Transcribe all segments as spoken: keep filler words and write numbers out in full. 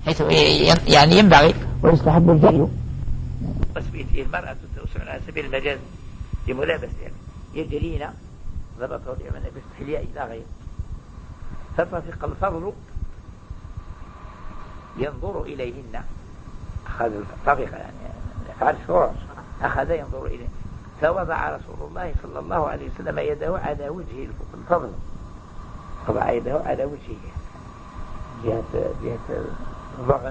حيث يعني ينبغي ويستحب الجري. تثبيته المرأة توسع على سبيل المجاز لملابسة يجرين ضبطه من باستحياء إلى غيره. فطفق الفضل ينظر إليهن، أخذ طفق يعني فعل شعور، أخذ ينظر إليه، فوضع رسول الله صلى الله عليه وسلم يده على وجه الفضل، وضع يده على وجهه جهة جهة الضغن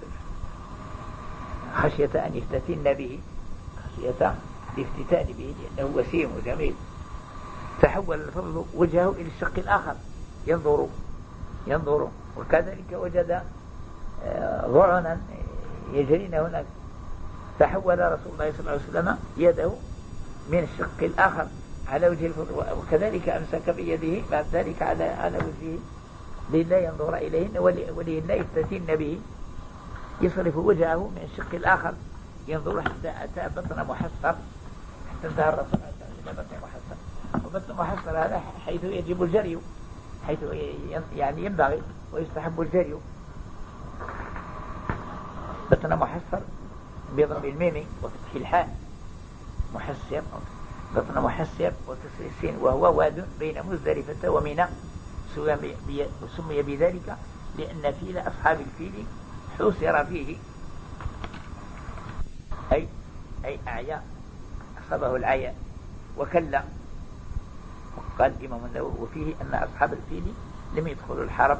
خشية أن يفتتن به، خشية الافتتان به لأنه وسيم وجميل. تحول الفضل وجهه إلى الشق الآخر ينظر ينظر وكذلك وجد ضعنا يجرين هناك، تحول رسول الله صلى الله عليه وسلم يده من الشق الآخر على وجه الفضل، وكذلك أمسك بيده بعد ذلك على على وجهه للا ينظر إليهن ولهن يفتتن به، يصرف وجهه من الشق الآخر ينظر حتى أتى بطن محصر، حتى انتهى الرسول إلى بطن محصر. وبطن محصر هذا حيث يجب الجري، حيث يعني ينبغي ويستحب الجري. بطن محصر بضم الميم وفتح الحاء، محسر بطن محسر وكسر السين، وهو واد بين مزدلفة ومنى، سمي بذلك لأن فيل أصحاب الفيل حسر فيه، أي أي أعيا أصابه العياء وكلا. قال الإمام النووي وفيه أن أصحاب الفيل لم يدخلوا الحرب.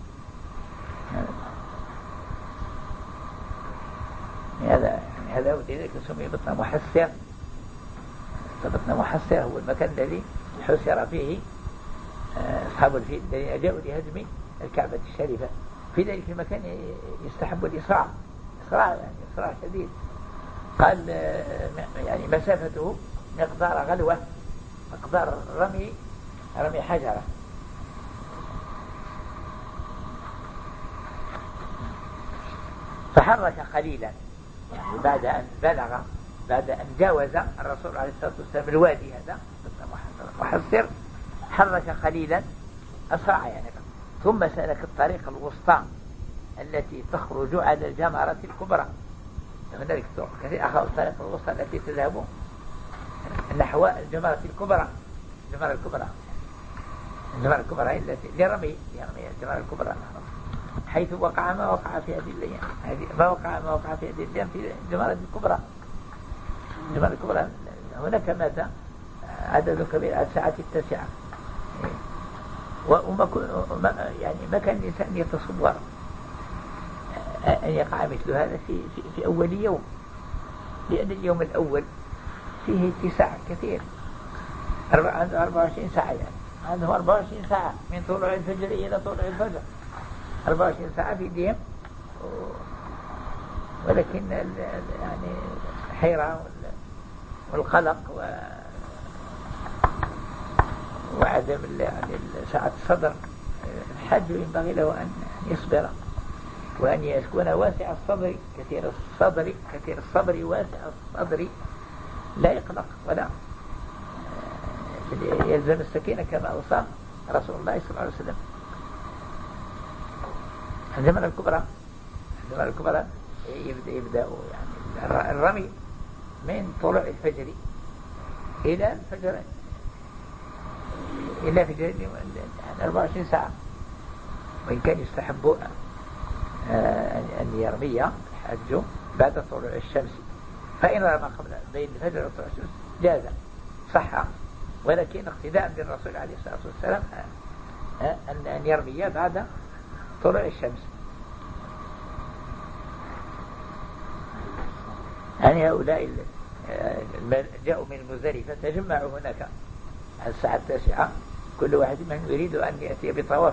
هذا هذا ولذلك سمي بطن محسر. بطن محسر هو المكان الذي حسر فيه أصحاب الفيل الذين جاءوا لهدم الكعبة الشريفة. في ذلك المكان يستحب الإسراع، إسراع يعني إسراع شديد. قال يعني مسافته مقدار غلوة، مقدار رمي رمي حجرة. فحرك قليلا يعني بعد أن بلغ بعد أن جاوز الرسول عليه الصلاة والسلام الوادي هذا محصر، حرك قليلا أسرع يعني، ثم سلك الطريق الوسطى التي تخرج على الجمرة الكبرى. هنالك طرق كثير، أخذ الطريق الوسطى التي تذهب نحو الجمرة الكبرى. الجمرة الكبرى الجمرة الكبرى التي لرمي لرمي الجمرة الكبرى، حيث وقع ما وقع في هذه الأيام، ما وقع ما وقع في هذه الأيام في الجمرة الكبرى. الجمرة الكبرى هناك مات عدد كبير على الساعة التاسعة، وما يعني ما كان الإنسان يتصور أن يقع مثل هذا في, في, في أول يوم، لأن اليوم الأول فيه اتساع كثير، عنده أربعة وعشرين ساعة، يعني عنده أربعة وعشرين ساعة من طلوع الفجر إلى طلوع الفجر، أربعة وعشرين ساعة في ديهم. ولكن يعني الحيرة والقلق و وعدم يعني سعة الصدر، الحج ينبغي له أن يصبر وأن يكون واسع الصدر كثير الصبر كثير الصبر واسع الصدر، لا يقلق ولا يلزم السكينة كما أوصى رسول الله صلى الله عليه وسلم. الجمرة الكبرى الجمرة الكبرى يبدأ, يبدأ يعني الرمي من طلوع الفجر إلى الفجر إلى فجر يعني أربعة وعشرين ساعة، وإن كان يستحب أن يرمي الحج بعد طلوع الشمس، فإن رمى قبل بين الفجر وطلوع الشمس جاز صح، ولكن اقتداء بالرسول عليه الصلاة والسلام أن يرمي بعد طلوع الشمس. يعني هؤلاء جاءوا من مزدلفة تجمعوا هناك على الساعة التاسعة، كل واحد منهم يريد أن يأتي بطواف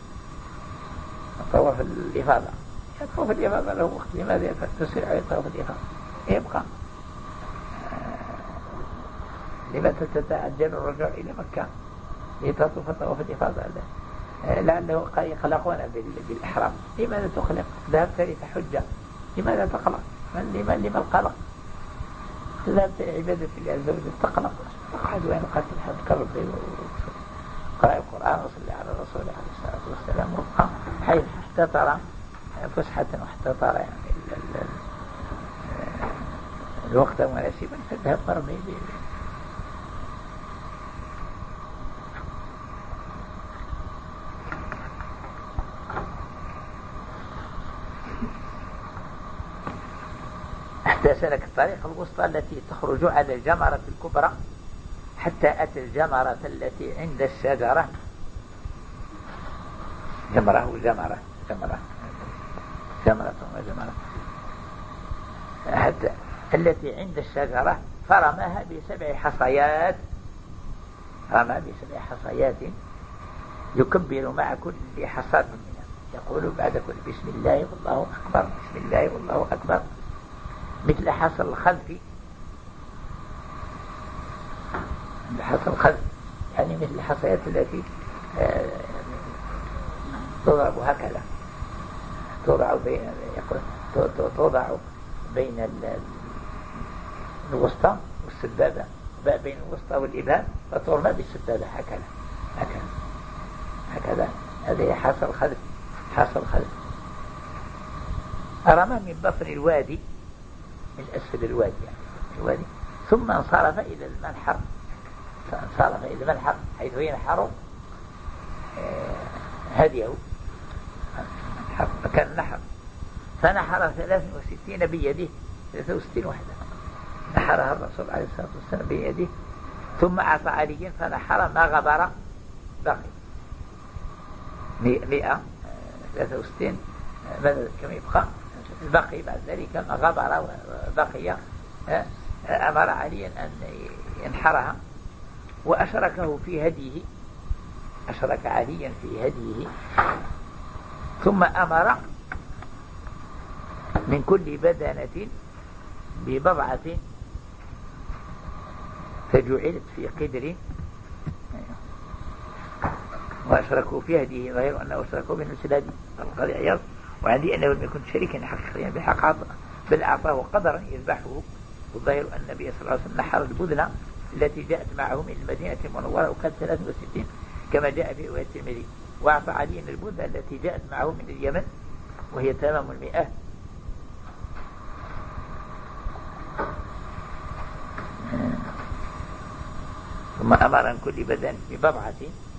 طواف الإفاضة. طواف الإفاضة له وقت، لماذا تسرع على طواف الإفاضة؟ يبقى لماذا تتعجل الرجوع إلى مكة لتطوف طواف الإفاضة؟ لعله يقلقون بالإحرام. لماذا تقلق؟ ذهبت لتحج، لماذا تقلق؟ لما لما القلق؟ ذهبت عبادة الله عز وجل تقلق؟ اقعد وين قاتل حد ربي وقرأ القرآن وصلي على الرسول عليه الصلاة والسلام، وابقى حيث حتى ترى فسحة واحتضر يعني الوقت مناسبا فذهب مرمي. حتى سلك الطريق الوسطى التي تخرج على الجمرة الكبرى حتى أتى الجمرة التي عند الشجرة. جمرة وجمرة جمرة جمرة وجمرة حتى التي عند الشجرة فرماها بسبع حصيات. رمى بسبع حصيات يكبر مع كل حصاة منها، يقول بعد كل بسم الله والله أكبر بسم الله والله أكبر، مثل حصى الخلف، حصى الخلف يعني مثل الحصيات التي توضع هكذا، توضع بين توضع بين الوسطى والسبابة، بين الوسطى والإبهام، فترمى بالسبابة هكذا هكذا هكذا. هذه حصى الخلف، حصى الخلف. رمى من بطن الوادي، من أسفل الوادي يعني الوادي، ثم انصرف إلى المنحر، فانصرف إلى المنحر حيث ينحر هديه، مكان النحر، فنحر ثلاث وستين بيده، ثلاث وستين وحدة نحرها الرسول عليه الصلاة والسلام بيده، ثم أعطى عليا فنحر ما غبر بقي مئة ثلاثة وستين، ماذا كم يبقى البقي بعد ذلك ما غبر بقي. أمر عليا أن ينحرها وأشركه في هديه، أشرك عليا في هديه، ثم أمر من كل بدنة ببضعة فجعلت في قدر، وأشركوا في هديه غير أنه أشركوا من السلاد القضي عياض، وعندي أنه لم يكن شريكا حقيقيا بحق، بل أعطاه قدرا يذبحه. والظاهر أن النبي صلى الله عليه وسلم نحر البدنة التي جاءت معه من المدينة المنورة وكانت ثلاثة وستين كما جاء في رواية الترمذي، وأعطى علينا البدنة التي جاءت معه من اليمن وهي تمام المئة. ثم أمر عن كل بدن ببضعة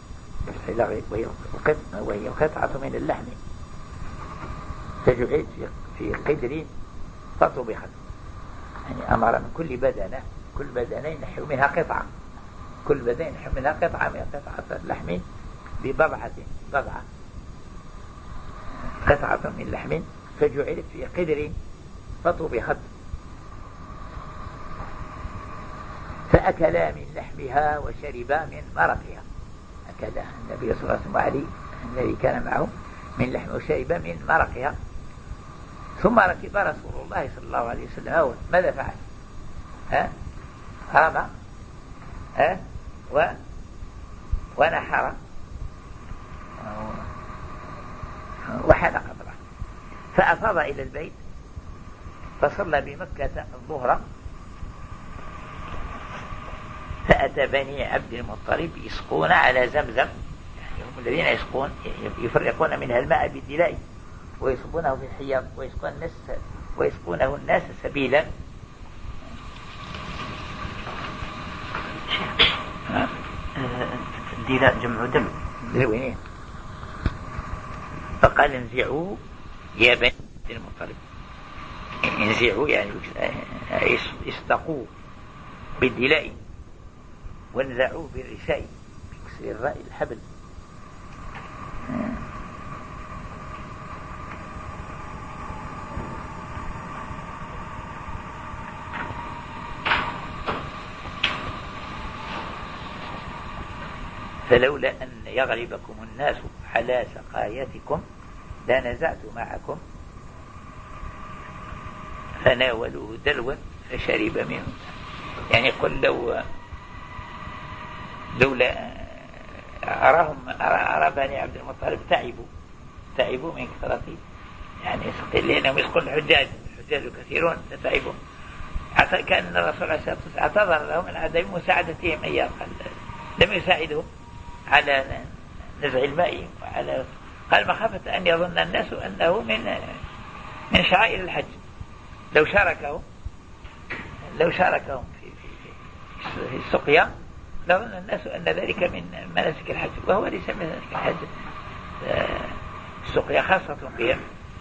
وهي قطعة من اللحم فجعلت في قدر فطبخت، يعني أمر من كل بدنة، كل بدنة ينحو منها قطعة، كل بدنة ينحو منها قطعة من قطعة اللحم ببضعة، بضعة قطعة من لحم فجعلت في قدر فطبخت، فأكلا من لحمها وشربا من مرقها. أكل النبي صلى الله عليه وسلم وعلي الذي كان معه من لحم وشرب من مرقها. ثم ركب رسول الله صلى الله عليه وسلم أول ماذا فعل؟ ها؟ رمى ها؟ و... ونحر وحلق قطرة، فأفاض إلى البيت فصلى بمكة الظهر، فأتى بني عبد المطلب يسقون على زمزم، يعني هم الذين يسقون يفرقون منها الماء بالدلاء ويصبونه في الحياض ويسقون الناس ويسقونه الناس سبيلا. الدلاء جمع دم. وين؟ فقال انزعوا يا بني عبد المطلب، انزعوا يعني يصدقوا بالدلاء وانزعوا بالرشاء بكسر الراء الحبل. فلولا أن يغلبكم الناس على سقايتكم لنزعت معكم، فناولوه دلوا فشرب منه. يعني قل لو لولا أراهم أرى بني عبد المطلب تعبوا تعبوا من كثرة يعني لأنهم يسقون الحجاج، الحجاج كثيرون فتعبوا. كان الرسول عليه الصلاة والسلام اعتذر لهم من عدم مساعدتهم إياه، لم يساعدهم على نزع الماء، وعلى قال مخافة أن يظن الناس أنه من من شعائر الحج. لو شاركهم لو شاركهم في في في السقيا لظن الناس أن ذلك من مناسك الحج، وهو ليس من مناسك الحج. السقيا خاصة بهم.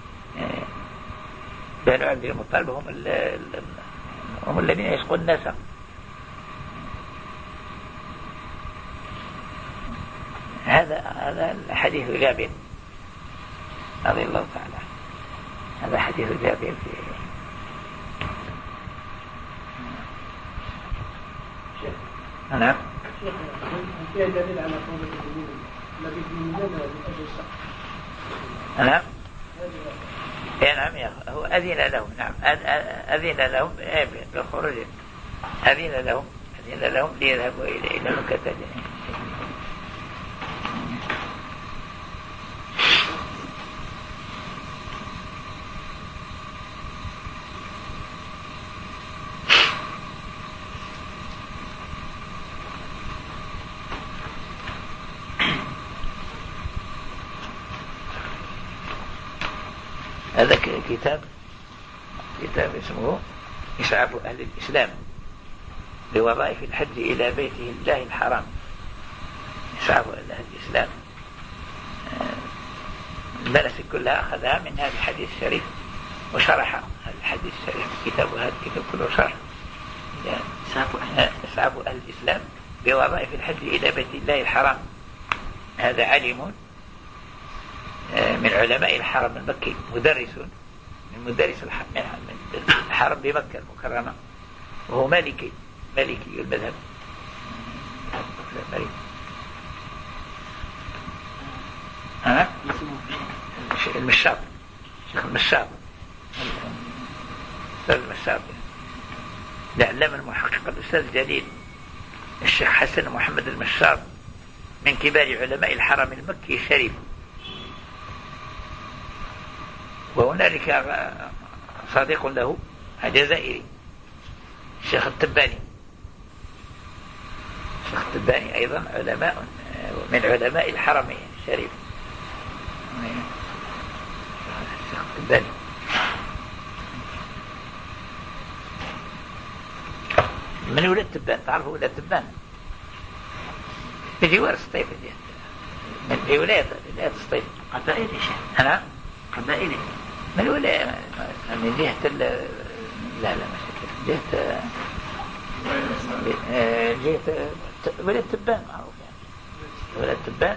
بنو عبد المطلب هم هم الذين يسقون الناس. هذا هذا حديث جابر رضي الله تعالى. هذا حديث جابر في نعم. فيها دليل على قول المؤمنين الذي في المدينة لأجل الشخص. نعم. يا نعم يا هو أذن لهم. نعم أذن لهم بالخروج. أذن لهم أذن لهم ليذهبوا إلى إلى مكة. هذا كتاب كتاب اسمه إسعاف أهل الإسلام لوظائف الحج إلى بيته الله الحرام. إسعاف أهل الإسلام المناسك كلها أخذها من هذا الحديث الشريف وشرح هذا الحديث الشريف. كتاب هذا الكتاب كله شرح إسعاف أهل الإسلام بوظائف الحج إلى بيت الله الحرام. هذا علم من علماء الحرم المكي، مدرس من مدرس الحرم بمكة المكرمة، وهو مالكي مالكي المذهب. ها المشاط شيخ المشاط أستاذ المشاط العلامة المحقق الأستاذ الجليل الشيخ حسن محمد المشاط من كبار علماء الحرم المكي الشريف. وهنالك صديق له جزائري الشيخ التباني. الشيخ التباني أيضا علماء من علماء الحرمين الشريف. الشيخ التباني من ولاد تبان. تعرفوا ولاد تبان بجوار الصيف من ولاية ولاية الصيف. قبائل يا شيخ. أنا قبائل من ولاية من جهة ال... لا لا مش جهة جهة ولاية تبان معروف يعني. ولاية تبان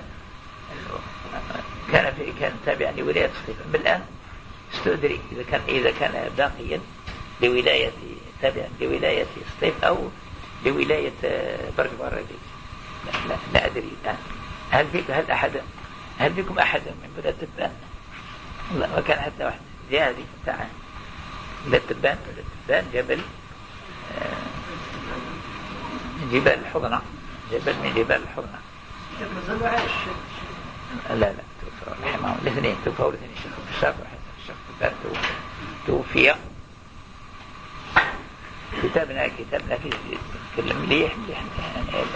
كان في كان تابعا لولاية الصيف. بالآن استدري إذا كان إذا كان باقيا لولاية تابعا لولاية الصيف أو لولاية برج باردي. لا, لا, لا أدري الآن. هل فيك هل أحد هل فيكم أحد من ولاية تبان؟ لا ما كان حتى واحد جهادي بتاع ولاية تبان. ولاية تبان جبل جبال الحضنة جبل من جبال الحضنة. لا لا توفى رحمه الاثنين توفى الاثنين الشيخ الشاف الشيخ تبان توفي. كتابنا كتابنا فيه يتكلم مليح مليح يعني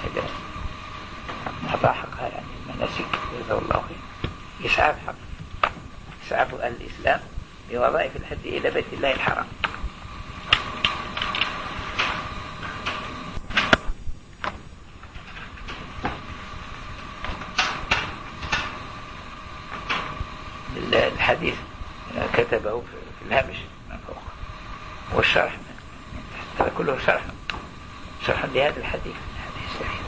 مطاحقها يعني المناسك جزاه الله خير. إسعاف حق إسعاف أهل الإسلام بوظائف الحج إلى بيت الله الحرام. الحديث كتبه في الهامش من فوق والشرح من تحت. هذا كله شرح شرح لهذا الحديث الحديث الصحيح.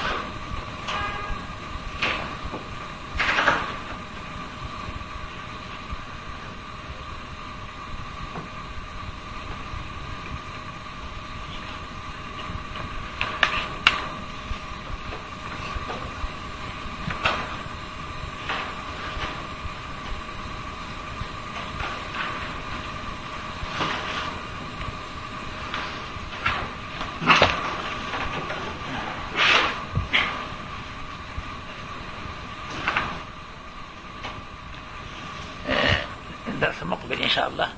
الدرس المقبل إن شاء الله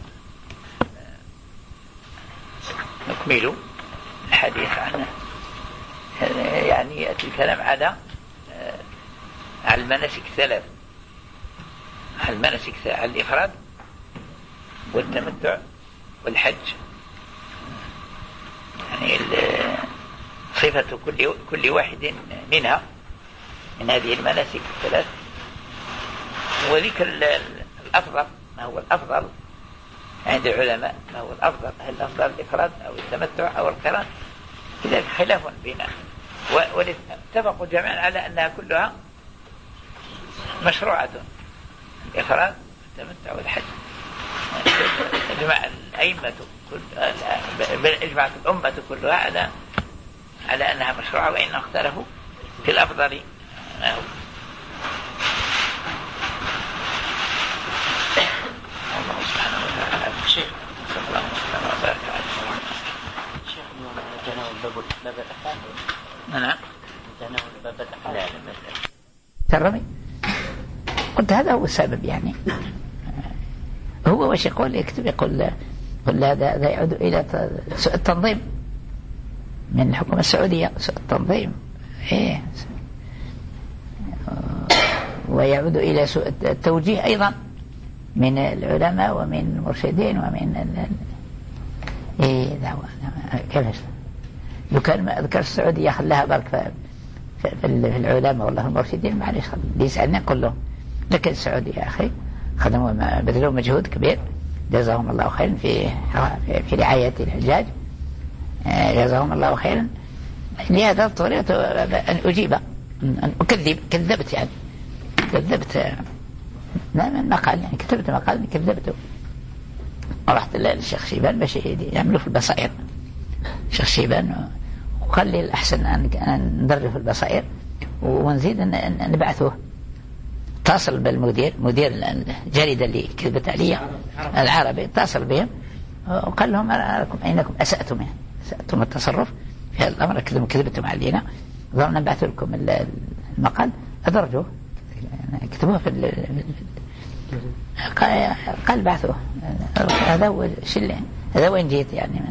نكمل الحديث عنه. يعني يأتي الكلام على على المناسك الثلاث، على المناسك على الإفراد والتمتع والحج، يعني صفة كل كل واحد منها من هذه المناسك الثلاث، وذكر الأفضل ما هو الأفضل عند العلماء، ما هو الأفضل، هل الأفضل الإفراد أو التمتع أو القران، كذلك خلاف بينهم، واتفقوا جميعا على أنها كلها مشروعة، الإفراد والتمتع والحج. اجمع الأئمة بل اجمعت الأمة كلها على على أنها مشروعة، وإن اختلفوا في الأفضل ما هو. الله سبحانه وتعالى. شيخ صلى الله عليه وسلم. شيخ تناول باب الأحاد. نعم. تناول باب الأحاد. لا لا ترمي. قلت هذا هو السبب، يعني هو وش يقول يكتب يقول قل هذا هذا يعود إلى سوء التنظيم من الحكومة السعودية، سوء التنظيم إيه، ويعود إلى سوء التوجيه أيضا من العلماء ومن المرشدين ومن ال... إيه دعوة كيف لو كان ما أذكر السعودية خلاها برك في, في, في العلماء والله المرشدين معلش يسألني نقول لهم، لكن السعودية يا أخي خدموا بذلوا مجهود كبير جزاهم الله خيرا في في رعاية الحجاج، جزاهم الله خيرا. لهذا اضطريت أن أجيب أن أكذب، كذبت يعني كذبت من مقال، يعني كتبت مقال كذبته، ورحت للشيخ شيبان باش يعملوا في البصائر. الشيخ شيبان وقال لي الأحسن أن ندرب في البصائر ونزيد أن نبعثوه. اتصل بالمدير مدير الجريدة اللي كذبت علي العربي، اتصل بهم وقال لهم أراكم أنكم أسأتم يعني. أسأتم التصرف في هذا الأمر، كذبتم علينا، ظلنا نبعث لكم المقال أدرجوه كتبوه في ال... قال بعثوه. هذا هو الشيء، هذا وين جيت يعني من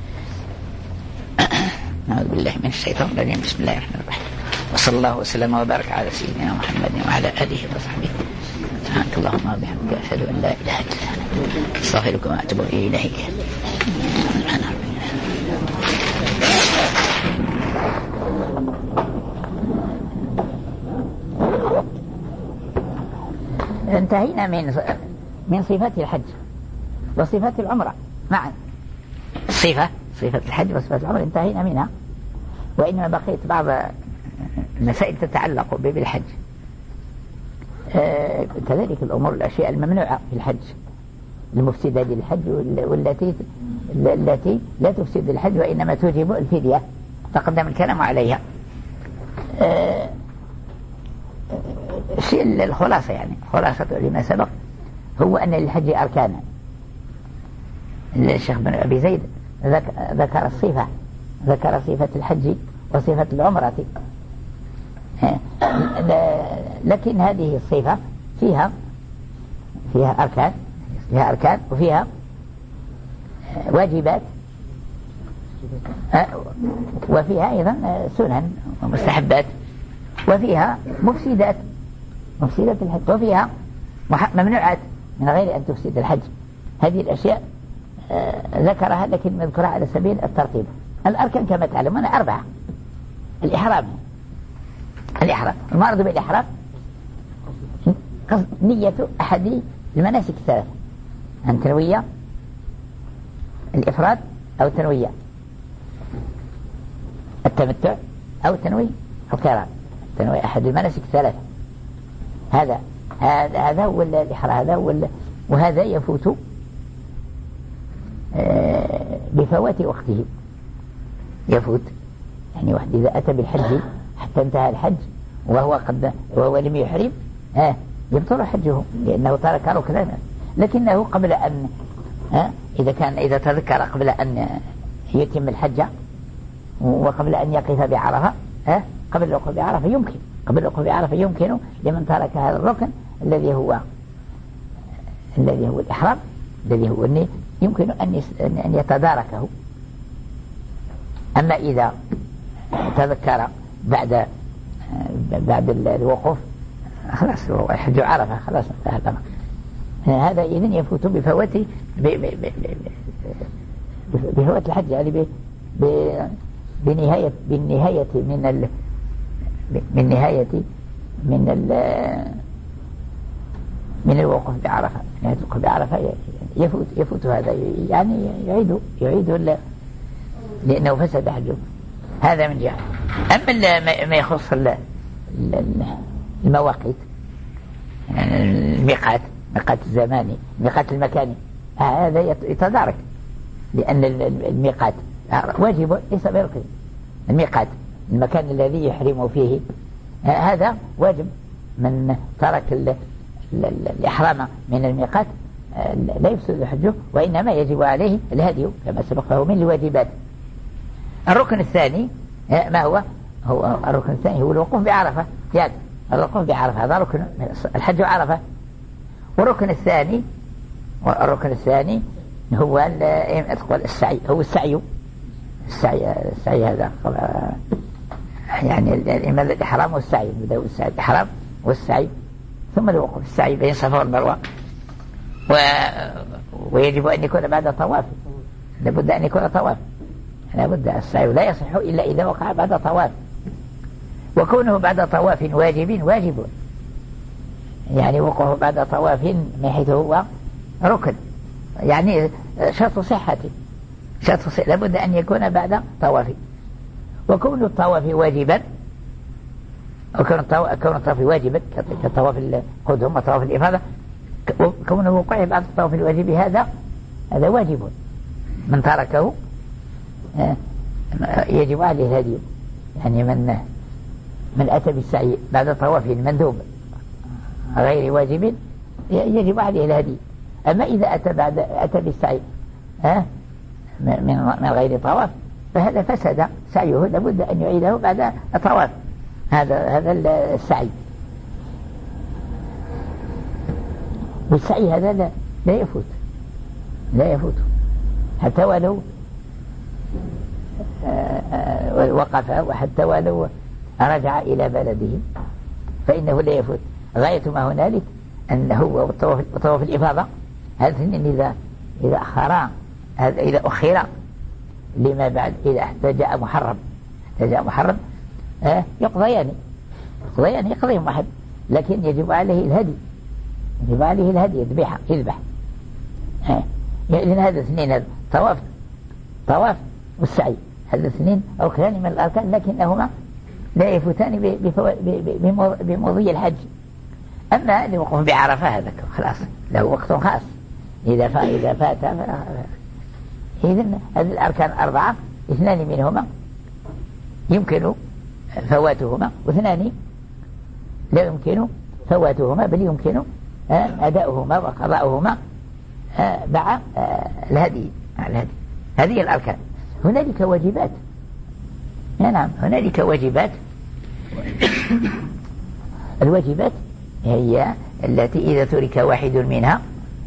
نعوذ بالله من الشيطان الرجيم. بسم الله الرحمن الرحيم، وصلى الله وسلم وبارك على سيدنا محمد وعلى آله وصحبه. سبحانك اللهم وبحمدك أشهد أن لا إله إلا أنت أستغفرك وأتوب إليك. انتهينا من من صفات الحج وصفات العمرة معا. صفة صفة الحج وصفات العمرة انتهينا منها، وإنما بقيت بعض المسائل تتعلق بالحج. آه كذلك الأمور الأشياء الممنوعة في الحج، المفسدة للحج والتي التي لا تفسد الحج وإنما توجب الفدية، تقدم الكلام عليها. آه الشيء الخلاصة يعني خلاصة لما سبق هو أن للحج أركانا. الشيخ بن أبي زيد ذكر الصفة، ذكر صفة الحج وصفة العمرة، لكن هذه الصفة فيها فيها أركان فيها أركان وفيها واجبات، وفيها أيضا سنن ومستحبات، وفيها مفسدات مفسدات الحج، وفيها ممنوعات من غير أن تفسد الحج. هذه الأشياء ذكرها لكن نذكرها على سبيل الترتيب. الأركان كما تعلمون أربعة. الإحرام الإحرام المعرض بالإحرام نية أحد المناسك الثلاث، أن تنوية الإفراد أو تنوية التمتع أو تنوي القران، تنوي أحد المناسك الثلاثة. هذا هذا هذا هو الإحرام، هذا هو، وهذا يفوت بفوات وقته، يفوت يعني واحد إذا أتى بالحج حتى انتهى الحج وهو قد وهو لم يحرم آه يبطل حجه لأنه ترك ركنا، لكنه قبل أن آه إذا كان إذا تذكر قبل أن يتم الحج وقبل أن يقف بعرفة آه قبل الوقوف بعرفة يمكن قبل الوقوف بعرفة يمكن لمن ترك هذا الركن الذي هو الذي هو الإحرام الذي هو النية يمكن أن أن يتداركه. أما إذا تذكر بعد بعد الوقوف خلاص الحج عرفة خلاص انتهى الأمر. هذا إذن يفوت بفوات بفوات الحج، يعني بنهاية بالنهاية من ال من نهاية من ال من الوقوف بعرفة. نهاية الوقوف بعرفة يفوت يفوت هذا، يعني يعيد يعيد لأنه فسد حجه. هذا من جهة. أما ما يخص المواقيت، يعني الميقات، ميقات الزماني، ميقات المكاني، هذا يتدارك، لأن الميقات واجب ليس بركن. الميقات المكان الذي يحرم فيه هذا واجب. من ترك ال ال ال الإحرام من الميقات لا يفسد حجه، وإنما يجب عليه الهدي كما سبق، فهو من الواجبات. الركن الثاني ما هو؟ هو الركن الثاني هو الوقوف بعرفة. يعني الوقوف بعرفة هذا ركن الحج عرفة. والركن الثاني والركن الثاني هو السعي، هو السعي السعي السعي هذا يعني الإمام الإحرام والسعي، بدأ السعي الإحرام والسعي ثم الوقوف. السعي بين الصفا والمروة، و... ويجب أن يكون بعد طواف، لابد أن يكون طواف، لابد. السعي لا يصح إلا إذا وقع بعد طواف، وكونه بعد طواف واجب واجب، يعني وقوعه بعد طواف من حيث هو ركن، يعني شرط صحته، شرط صحة لابد أن يكون بعد طواف. وكون الطواف واجبا، وكون الطواف واجبا كطواف القدوم وطواف الإفاضة، كونه وقوعه بعد الطواف الواجب هذا هذا واجب. من تركه يجب عليه الهدي، يعني من من أتى بالسعي بعد طواف مندوب غير واجب يجب عليه الهدي. أما إذا أتى بعد أتى بالسعي ها من من غير طواف فهذا فسد سعيه، لابد أن يعيده بعد الطواف. هذا هذا السعي. والسعي هذا لا, لا يفوت لا يفوت حتى ولو وقف، وحتى ولو رجع إلى بلده فإنه لا يفوت. غاية ما هنالك أنه وطواف الإفاضة هذا إذا إذا أخر إذا أخر لما بعد، إذا جاء محرم جاء محرم آه يقضيان يقضيان يقضيهم واحد، لكن يجب عليه الهدي، يجب عليه الهدي يذبح يذبح آه. يعني هذا اثنين، هذا طواف طواف والسعي، هذا اثنين ركنان من الأركان، لكنهما لا يفوتان بمضي الحج. أما الوقوف بعرفة هذا خلاص له وقت خاص، إذا فات إذا فات إذن هذه الأركان أربعة، اثنان منهما يمكن فواتهما، واثنان لا يمكن فواتهما، بل يمكن أداؤهما وقضاؤهما مع الهدي الهدي. هذه الأركان. هنالك واجبات، نعم هنالك واجبات. الواجبات هي التي إذا ترك واحد منها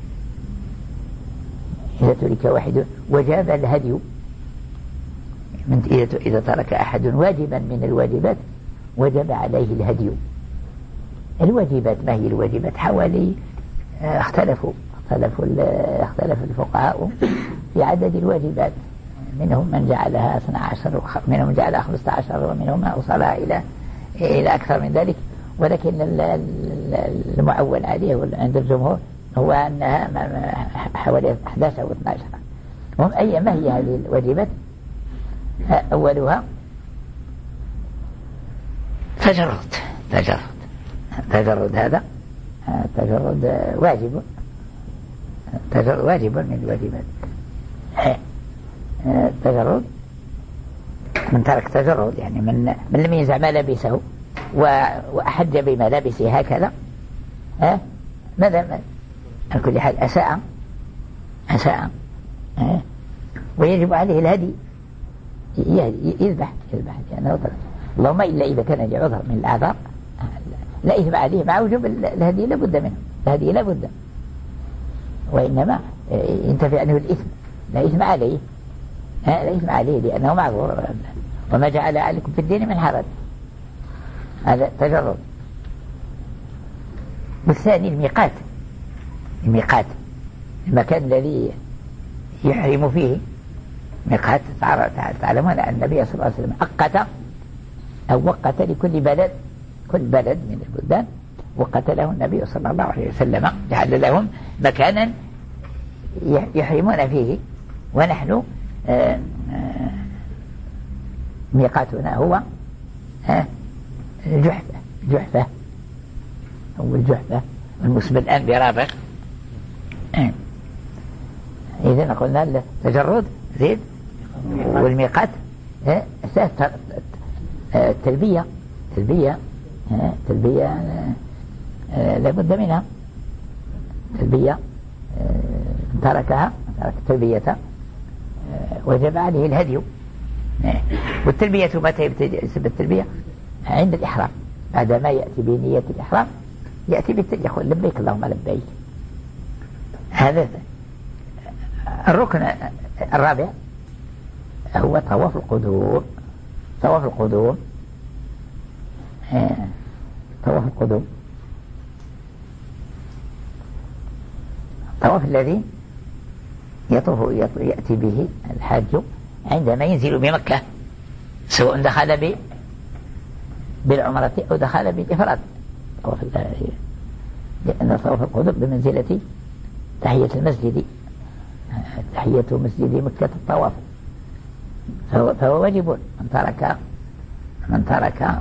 إذا ترك واحد وجاب الهدي. من إذا إذا ترك أحد واجبا من الواجبات وجب عليه الهدي. الواجبات ما هي الواجبات؟ حوالي اختلفوا اختلفوا اختلف الفقهاء في عدد الواجبات. منهم من جعلها اثنا عشر، منهم جعلها خمسة عشر، ومنهم من أوصلها إلى إلى أكثر من ذلك، ولكن المعول عليه عند الجمهور هو أنها حوالي أحد عشر و اثنا عشر. هم أي ما هي هذه الواجبات؟ أولها تجرد تجرد تجرد هذا تجرد واجب تجرد واجب من الواجبات. تجرد من ترك تجرد، يعني من من لم ينزع ما لبسه وأحج بما لبسه هكذا ها ماذا على كل حال أساء أساء ها ويجب عليه الهدي، يذبح يذبح لأنه ضرر. اللهم إلا إذا كان عذر من الأعذار لا إثم عليه، مع وجوب الهدي لا بد منه، الهدي لا بد، وإنما ينتفع عنه الإثم، لا إثم عليه لا إثم عليه لأنه معذور. وما جعل عليكم في الدين من حرج، هذا تجرد. والثاني الميقات الميقات المكان الذي يحرم فيه ميقات. تعلمون أن النبي صلى الله عليه وسلم أقت أو وقت لكل بلد، كل بلد من البلدان وقت له النبي صلى الله عليه وسلم، جعل لهم مكانا يحرمون فيه. ونحن ميقاتنا هو الجحفة، جحفة أو الجحفة المسمى الآن برابغ. إذن قلنا التجرد زيد، والميقات التلبية، تلبية تلبية لابد منها، تلبية تركها ترك التلبية وجب عليه الهدي. والتلبية متى يبتدئ التلبية؟ عند الإحرام، بعدما يأتي بنية الإحرام يأتي بالتلبية يقول لبيك اللهم لبيك. هذا الركن الرابع هو طواف القدوم. طواف القدوم طواف القدوم الطواف الذي يطوف يأتي به الحاج عندما ينزل بمكة، سواء دخل بالعمرة أو دخل بالإفراد. لأن طواف القدوم بمنزلة تحية المسجد، تحية مسجد مكة الطواف، فهو, فهو واجب. من ترك من ترك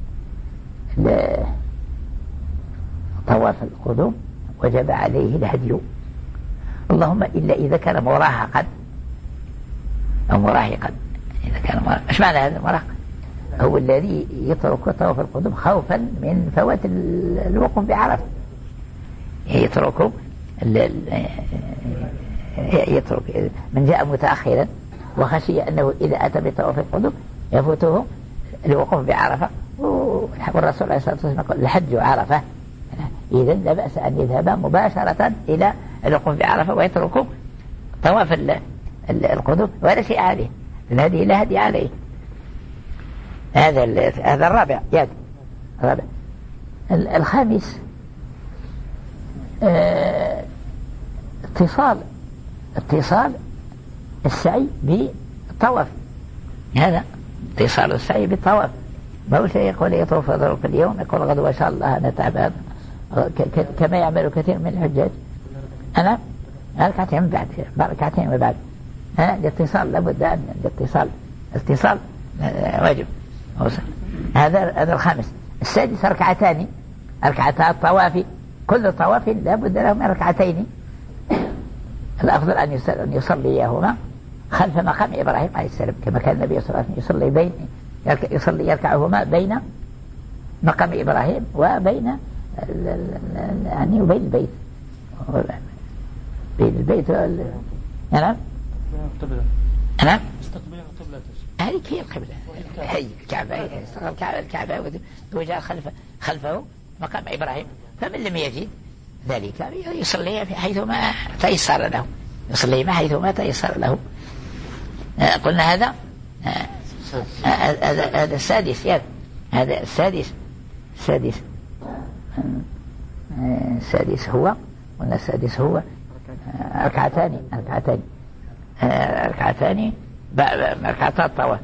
طواف القدوم وجب عليه الهدي، اللهم إلا إذا كان مراهقا أو مراهقا. إذا كان مراهقا، إيش معنى هذا المراهق؟ هو الذي يترك طواف القدوم خوفا من فوات الوقوف بعرفة، يترك يترك من جاء متأخرا وخشي أنه إذا أتى بطواف القدوم يفوته الوقوف بعرفة، والرسول عليه الصلاة والسلام قال الحج عرفة، إذن لا بأس أن يذهب مباشرة إلى الوقوف بعرفة ويترك طواف القدوم ولا شيء عليه، الهدي لا هدي عليه. هذا هذا الرابع يد الرابع. الخامس اه اتصال اتصال السعي بالطواف. هذا اتصال السعي بالطواف، ما هو شيء يقول يطوف ذلك اليوم يقول غدوة إن شاء الله أنا تعبان، كما يعمل كثير من الحجاج. أنا ركعتين من بعد ركعتين من بعد ها الاتصال لابد أن الاتصال الاتصال واجب. هذا هذا الخامس. السادس ركعتان، ركعتا الطواف، كل طواف لابد له من ركعتين. الأفضل أن يصليهما خلف مقام إبراهيم عليه السلام، كما كان النبي صلى الله عليه وسلم يصلي بين يصلي يركعهما بين مقام إبراهيم وبين يعني وبين البيت بين البيت وال... نعم نعم استقبال القبلة، هذه هي القبلة، هي الكعبة، الكعبة الكعبة وجاء خلفه خلفه مقام إبراهيم، فمن لم يجد ذلك يصلي في حيثما تيسر له، يصلي ما حيثما تيسر له. قلنا هذا هذا هذا السادس يد هذا السادس السادس السادس هو قلنا السادس هو ركعتان ركعتان ركعتان ركعتان الطواف.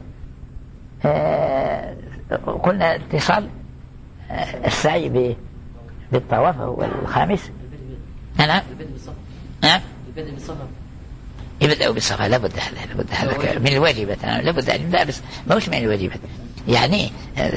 قلنا اتصال السعي بالطواف هو الخامس. نعم نعم يبدأ بالصفا، لابد هذا لابد هذا من الواجبات، لابد أن يبدأ بس ما هوش من الواجبات. يعني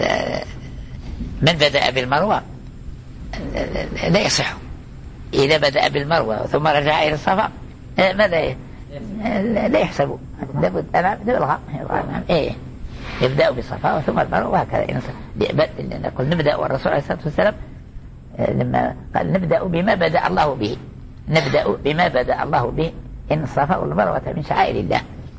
من بدأ بالمروة لا يصح، إذا بدأ بالمروة ثم رجع إلى الصفا ماذا لا يحسب، لابد أنا نلغى إيه يبدأ بالصفا ثم المروة وهكذا. نقول نبدأ، والرسول عليه الصلاة والسلام لما قال نبدأ بما بدأ الله به، نبدأ بما بدأ الله به، إن الصفا والمروة من شعائر الله.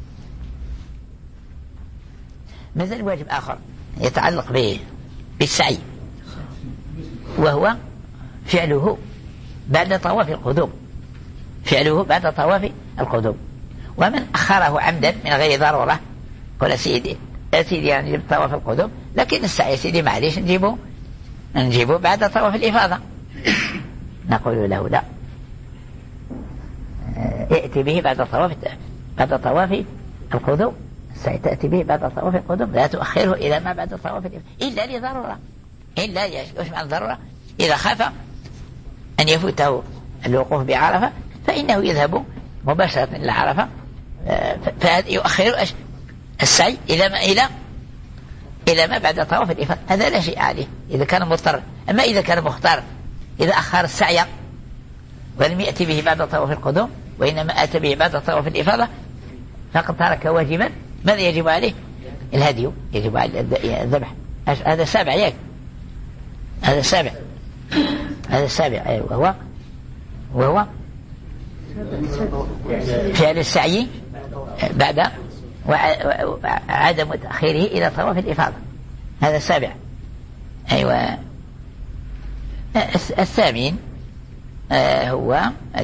مازال واجب آخر يتعلق به بالسعي، وهو فعله بعد طواف القدوم، فعله بعد طواف القدوم. ومن أخره عمدا من غير ضرورة قال سيدي سيدي يعني نجيب طواف القدوم، لكن السعي سيدي معليش نجيبه نجيبه بعد طواف الإفاضة، نقول له لا، يأتي به بعد طواف بعد طواف القدوم. السعي تأتي به بعد طواف القدوم، لا تؤخره إلى ما بعد طواف الإفاضة إلا لضرورة، إلا يشمع الضرورة إذا خاف أن يفوته الوقوف بعرفة فإنه يذهب مباشرة إلى عرفة، فيؤخر السعي إلى ما إلى إلى ما بعد طواف الإفاضة. هذا لا شيء عليه إذا كان مضطر. أما إذا كان مختار، إذا أخر السعي ولم يأتي به بعد طواف القدوم وإنما أتى به بعد طواف الإفاضة فقد ترك واجبا. ماذا يجب عليه؟ الهدي، يجب عليه الذبح. هذا السابع ياك، هذا السابع هذا السابع وهو وهو فعل السعي بعد وعدم تأخيره إلى طواف الإفاضة. هذا السابع. أيوة. الثامن هو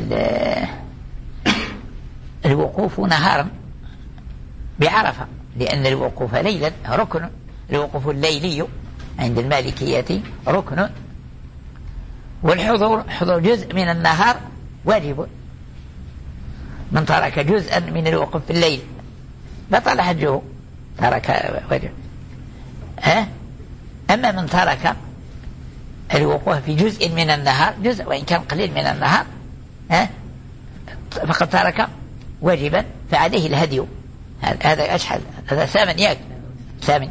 الوقوف نهارا بعرفة، لأن الوقوف ليلا ركن. الوقوف الليلي عند المالكية ركن، والحضور حضور جزء من النهار واجب. من ترك جزءا من الوقوف في الليل بطل حجه، ترك واجب. أه؟ أما من ترك الوقوف في جزء من النهار، جزء وإن كان قليل من النهار، أه؟ فقد ترك واجبا فعليه الهدي. هذا أشحل. هذا ثامن ياك، ثامن.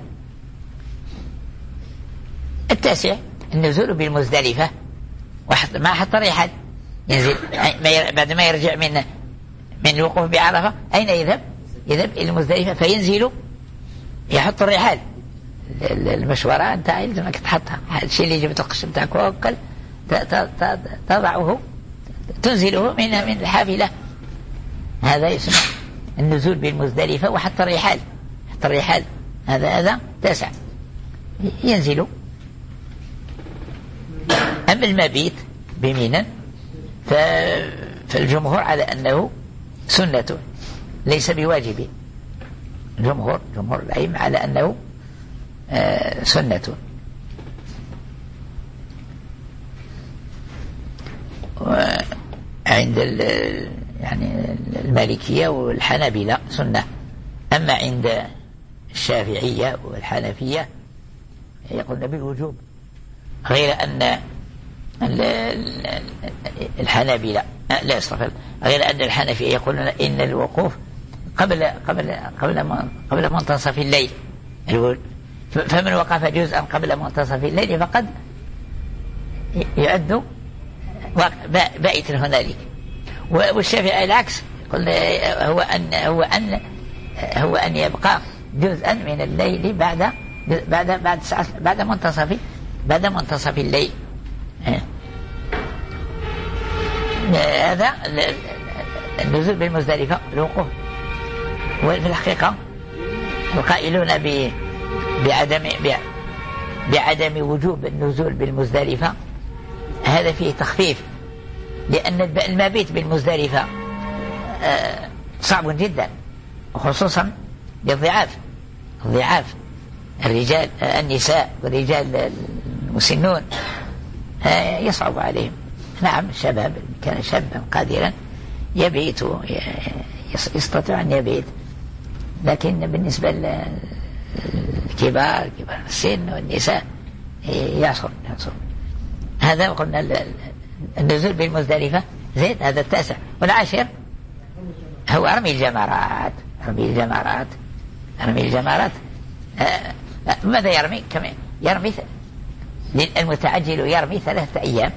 التاسع النزول بالمزدلفة ما حط ريحل، ينزل بعد ما يرجع من من الوقوف بعرفة. أين يذهب؟ يذهب إلى المزدلفة فينزل يحط الرحال. المشورة أنت يلزمك تحطها، الشيء اللي جبت القش بتاعك وكل تضعه تنزله من من الحافلة. هذا يسمى النزول بالمزدلفة وحط الرحال. حط الرحال هذا هذا تاسع ينزل. أما المبيت بمينا فالجمهور على أنه سنة ليس بواجب. الجمهور جمهور العلم على أنه آه سنة. وعند يعني المالكية والحنابلة سنة. أما عند الشافعية والحنفية يقولون بالوجوب، غير أن الحنابلة لا يصرف، غير أن الحنفية يقولون إن الوقوف قبل قبل قبل قبل منتصف الليل. فمن وقف جزءا قبل منتصف الليل فقد يعد بائت هنالك. والشافعي العكس، يقول هو أن هو أن هو أن يبقى جزءا من الليل بعد بعد بعد بعد منتصف بعد منتصف الليل. هذا النزول بالمزدلفة الوقوف. وفي الحقيقة القائلون بعدم بعدم وجوب النزول بالمزدلفة هذا فيه تخفيف، لأن المبيت بالمزدلفة صعب جدا، وخصوصا للضعاف الضعاف الرجال النساء والرجال المسنون يصعب عليهم. نعم الشباب كان شابا قادرا يبيت يستطيع أن يبيت، لكن بالنسبة للكبار كبار السن والنساء يعصر يعصر. هذا قلنا النزول بالمزدلفة زيد. هذا التاسع. والعاشر هو رمي الجمرات. رمي الجمرات رمي الجمرات آه ماذا يرمي؟ كم يرمي؟ المتعجل يرمي ثلاثة أيام،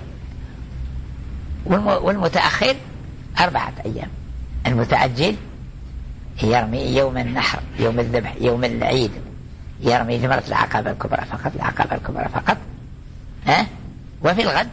والمتأخر أربعة أيام. المتعجل يرمي يوم النحر، يوم الذبح، يوم العيد، يرمي جمرة العقبة الكبرى فقط، العقبة الكبرى فقط. ها؟ وفي الغد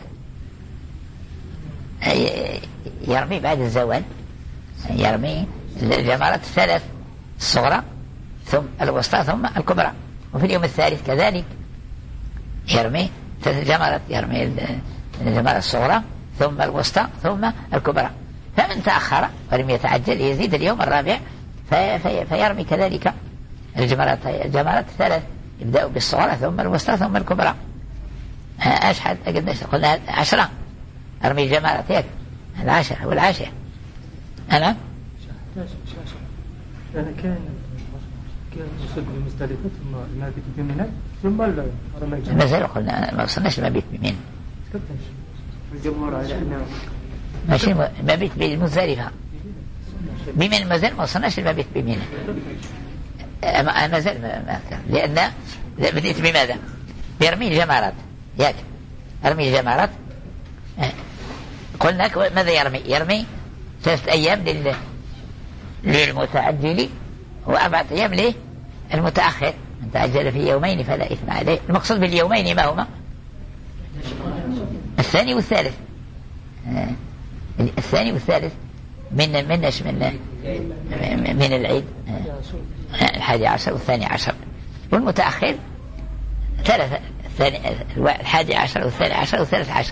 يرمي بعد الزوال، يرمي الجمرات الثلاث، الصغرى ثم الوسطى ثم الكبرى. وفي اليوم الثالث كذلك يرمي ثلاث جمرات، يرمي الجمرة الصغرى ثم الوسطى ثم الكبرى. فمن تأخر ولم يتعجل يزيد اليوم الرابع في في فيرمي كذلك الجمرات الجمرات الثلاث، يبدأ بالصغرى ثم الوسطى ثم الكبرى. أشحد قديش قلنا؟ عشرة. أرمي الجمرات يك العشرة والعاشرة. أنا يعني كان كان يصب بمزدلفة ثم المبيت بمنى ثم الرمي. ما زال قلنا ما وصلناش المبيت بمنى. الجمهور على أنه ماشي المبيت بمزدلفة بمنى ما زال ما وصلناش المبيت بمنى. ما زال ما لأن بديت بماذا؟ بيرمي الجمارات ياك أرمي الجمارات. قلنا ماذا يرمي؟ يرمي ثلاثة أيام لل... للمتعجل وأربعة أيام ليه المتأخر. من تعجل في يومين فلا إثم عليه. المقصود باليومين ما هما؟ الثاني والثالث. الثاني والثالث من منش من من العيد الحادي عشر والثاني عشر والمتأخر ثلاثة الثاني الحادي عشر والثاني عشر والثالث عشر.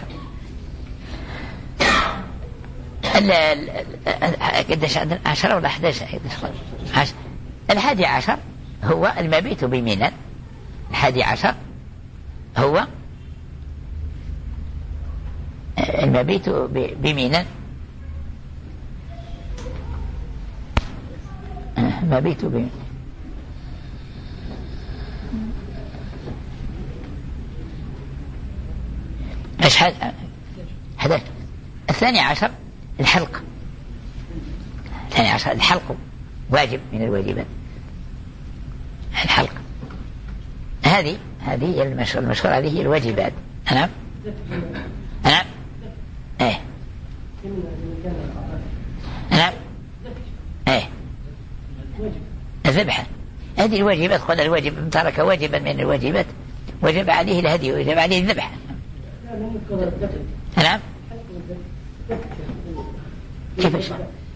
قديش عندنا عشرة ولا أحداش؟ عشر. الحادي عشر هو المبيت بمنى. الحادي عشر هو المبيت بمنى مبيت بمنى. ايش حد حدث. الثاني عشر الحلق. الثاني عشر الحلق واجب من الواجبات. الحلق هذه هذه المشهور المشهور هذه الواجبات. نعم نعم ايه نعم ايه الذبح. هذه الواجبات. قلنا الواجب من ترك واجبا من الواجبات وجب عليه الهدي وجب عليه الذبح. نعم كيف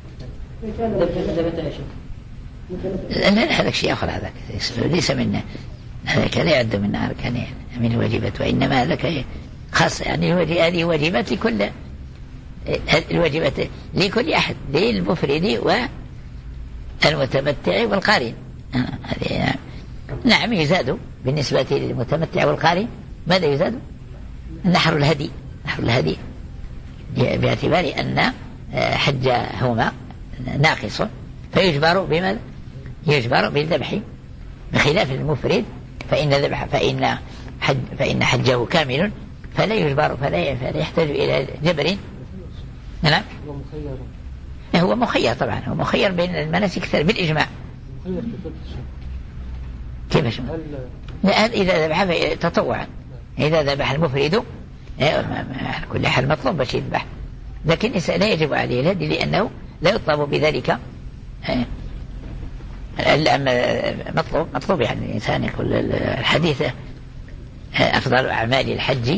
لا هذا شيء آخر. هذا ليس منا هذا لا يعد من أركان من الواجبات وإنما هذا خاص. يعني هذه واجبات لكل الواجبات لكل أحد للمفرد والمتمتع والقارن. نعم يزاد بالنسبة للمتمتع والقارن. ماذا يزاد؟ نحر الهدي. نحر الهدي باعتبار أن حجهما ناقص فيجبر بما يجبر بالذبح بخلاف المفرد فإن ذبح فإن حج فإن حجه كامل فلا يجبر فلا, فلا يحتاج إلى جبر. نعم هو مخير طبعا. هو مخير بين المناسك بالإجماع. كيف إذا ذبح تطوعا. إذا ذبح المفرد على كل حال مطلوب باش يذبح لكن لا يجب عليه الهدي لأنه لا يطلب بذلك. مطلوب مطلوب يعني الإنسان يقول الحديث أفضل أعمال الحج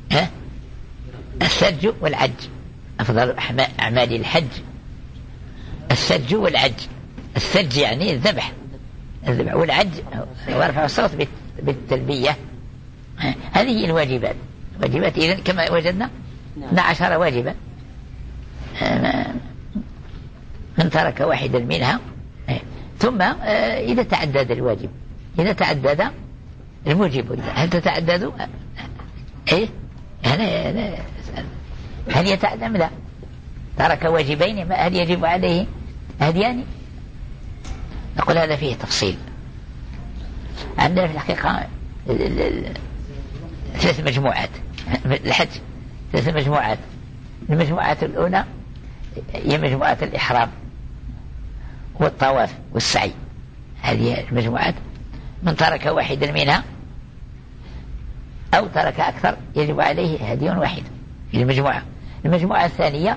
السج والعج. أفضل أعمال الحج السج والعج. السج يعني الذبح الذبح والعج ورفع الصوت بالتلبية. هذه الواجبات. واجبات إذن كما وجدنا اثنا عشر واجبا. من ترك واحدا منها ثم إذا تعدد الواجب إذا تعدد الموجب هل تتعدد إيه هل, هل يتعدد لا ترك واجبين هل يجب عليه هديان؟ نقول هذا فيه تفصيل. عندنا في الحقيقة ثلاث مجموعات الحج. ثلاث مجموعات. المجموعات الأولى هي مجموعة الإحرام والطواف والسعي. هذه المجموعات من ترك واحدا منها أو ترك أكثر يجب عليه هدي واحد. المجموعة المجموعة الثانية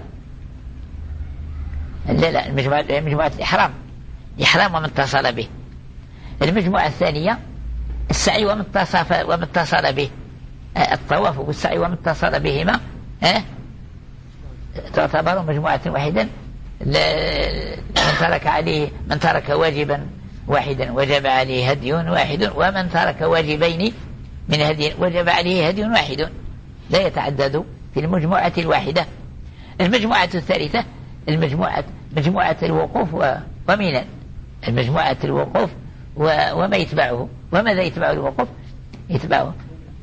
لا لا المجموعة مجموعة الإحرام الإحرام ومن اتصل به. المجموعة الثانية السعي ومن اتصل ومن اتصل به. الطواف والسعي ومن اتصل بهما أه؟ تعتبر مجموعة واحدة. من ترك عليه من ترك واجبا واحدا وجب عليه هدي واحد ومن ترك واجبين من هدي وجب عليه هدي واحد لا يتعدد في المجموعة الواحدة. المجموعة الثالثة المجموعة مجموعة الوقوف ومنى. المجموعة الوقوف وما يتبعه. وماذا يتبع الوقوف؟ يتبعه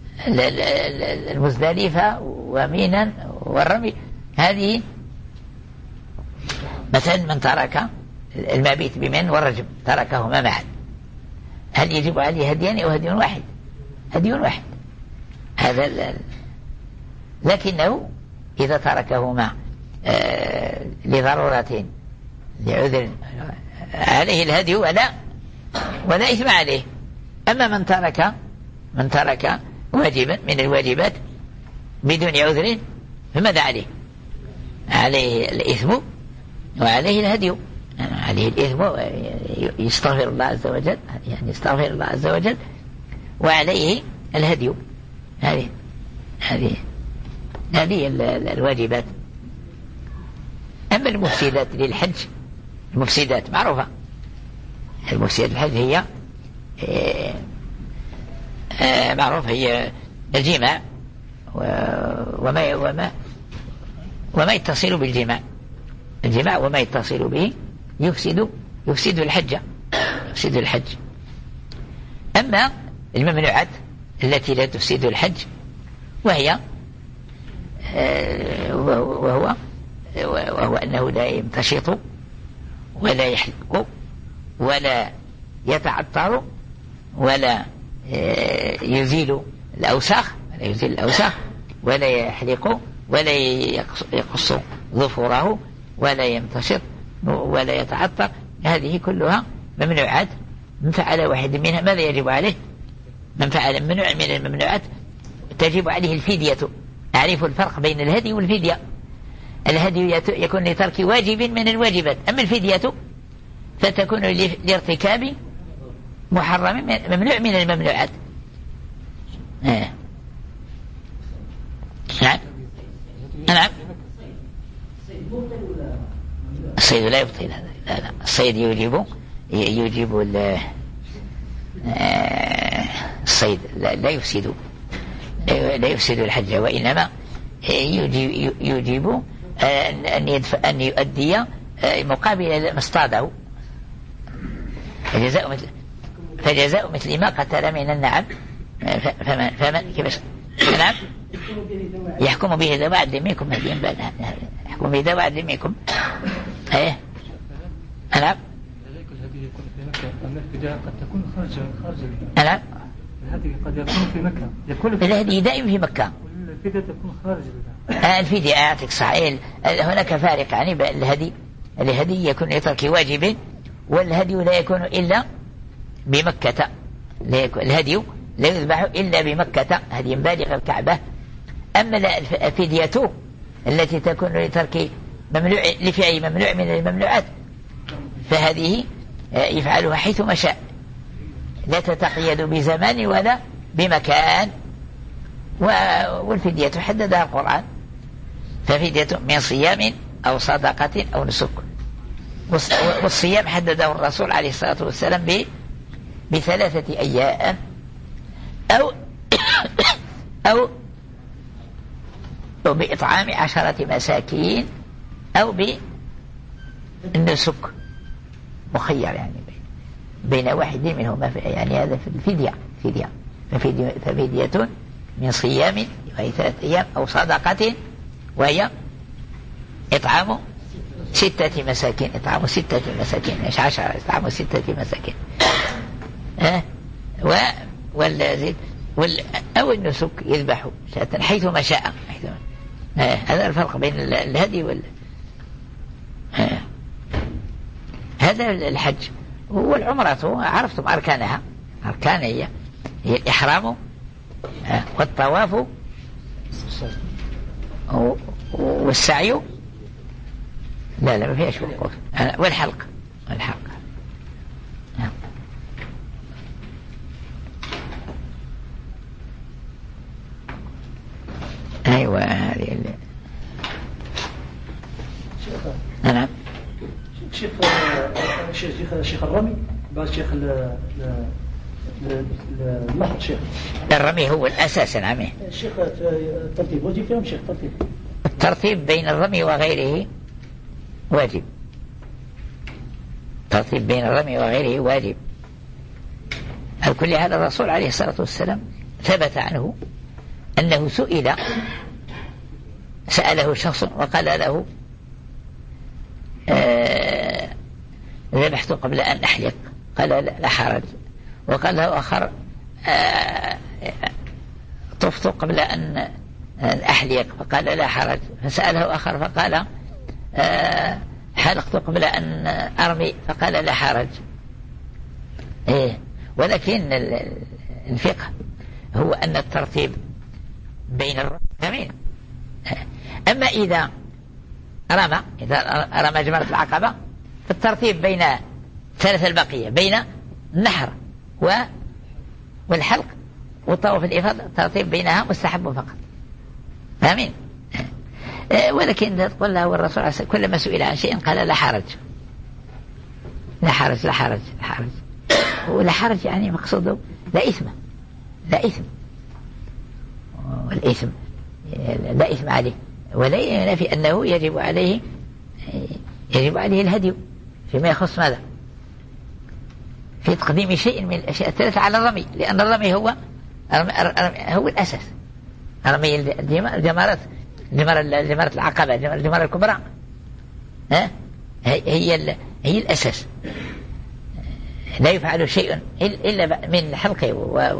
المزدلفة ومنى والرمي. هذه مثلا من ترك المبيت بمن والرجم تركهما معا، هل يجب عليه هديان أو هدي واحد؟ هدي واحد. هذا لكنه إذا تركهما آه لضرورة لعذر عليه الهدي ولا ولا إثم عليه. أما من ترك من ترك واجبا من الواجبات بدون عذر فماذا عليه؟ عليه الإثم وعليه الهدي. عليه الإثم يستغفر الله عز وجل، يعني يستغفر الله عز وجل، وعليه الهدي. هذه هذه هذه الواجبات. أما المفسدات للحج، المفسدات معروفة. المفسدات للحج هي معروف، هي الجماع وما وما وما يتصل بالجماع. الجماع وما يتصل به يفسد يفسد الحج يفسد الحج. أما الممنوعات التي لا تفسد الحج وهي وهو وهو أنه لا يمتشط ولا يحلق ولا يتعطر ولا يزيل الأوساخ ولا يزيل الأوساخ ولا يحلق ولا يقص ظفره ولا يمتشط ولا يتعطر. هذه كلها ممنوعات. من فعل واحد منها ماذا يجب عليه؟ من فعل ممنوع من الممنوعات تجب عليه الفدية. أعرف الفرق بين الهدي والفدية. الهدي يكون لترك واجب من الواجبات، أما الفدية فتكون لارتكاب محرم ممنوع من الممنوعات. آه. نعم نعم. الصيد لا يبطل هذا، لا لا. الصيد يوجب يوجب الصيد لا, لا يفسد لا يفسد الحج، وإنما يوجب, يوجب أن يدفع أن يؤدي مقابل ما اصطاده. فجزاء مثل فجزاء مثل ما قتل من النعم فمن فمن كيف نعم يحكم به ذوى عدل منكم. يحكم به ذوى عدل منكم. ايه نعم. قد تكون خارج خارج نعم. الهدي قد يكون في مكة، يكون الهدي دائم في مكة، والفدية تكون خارج آه الفدية. أعطيك صحيح. هناك فارق يعني بين الهدي. الهدي يكون لترك واجب، والهدي لا يكون إلا بمكة. لا يكون الهدي لا يذبح إلا بمكة، هدي بالغ الكعبة. أما الفدية التي تكون لترك ممنوع لفعل ممنوع من الممنوعات فهذه يفعلها حيثما شاء، لا تتقيد بزمان ولا بمكان. والفدية حددها القرآن، ففدية من صيام أو صدقة أو نسك. والصيام حدده الرسول عليه الصلاة والسلام بثلاثة أيام أو أو بإطعام عشرة مساكين أو بالنسك، مخير يعني بين واحد منهما. يعني هذا في الفدية فدية ففدية, ففدية من صيام وهي ثلاثة أيام أو صدقة وهي إطعام ستة مساكين. إطعام ستة مساكين مش عشرة، إطعام ستة مساكين. أه؟ والذي وال أو النسك يذبح شاة حيثما شاء. أه؟ هذا الفرق بين الهدي وال أه؟ هذا الحج. والعمرة عرفتم أركانها. أركان هي هي الإحرام أه؟ والطواف والسعي، لا لا ما فيهاش وقوف، والحلق والحلق. أيوة هذه اللي نعم. شيخ شيخ شيخ الرمي بعد شيخ النحر. شيخ الرمي هو الأساس. نعم شيخ الترتيب واجب فيهم. شيخ الترتيب الترتيب بين الرمي وغيره واجب. الترتيب بين الرمي وغيره واجب. على كل حال الرسول عليه الصلاة والسلام ثبت عنه أنه سئل سأله شخص وقال له آه ذبحت قبل أن أحلق قال لا, لا حرج. وقال له آخر آه طفت قبل أن أحلق فقال لا حرج. فسأله آخر فقال آه حلقت قبل أن أرمي فقال لا حرج. إيه ولكن الفقه هو أن الترتيب بين الرمين. أما إذا رمى إذا رمى جمرة العقبة فالترتيب بين ثلاث البقية بين النحر والحلق والطواف الإفاضة الترتيب بينها مستحب فقط. آمين. ولكن تقول له الرسول عليه كلما سئل عن شيء قال لا حرج لا حرج لا حرج لا حرج. ولا حرج يعني مقصوده لا إثم لا إثم والإثم لا إثم عليه ولا ينافي أنه يجب عليه يجب عليه الهدي فيما يخص ماذا في تقديم شيء من الأشياء الثلاثة على الرمي لأن الرمي هو هو الأساس. رمي الجمرات جمرة العقبة الجمرة الكبرى ها هي هي الأساس. لا يفعل شيء إلا من حلقه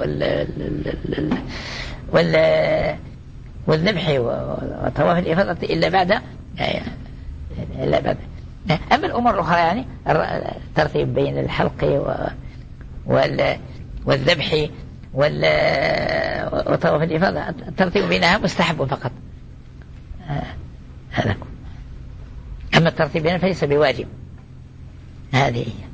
وال والذبح وطواف الإفاضة إلا بعد إلا بعد. أما الأمور الأخرى يعني الترتيب بين الحلق والذبح وطواف الإفاضة الترتيب بينها مستحب فقط. هذا. أما الترتيب بينها فليس بواجب. هذه هي.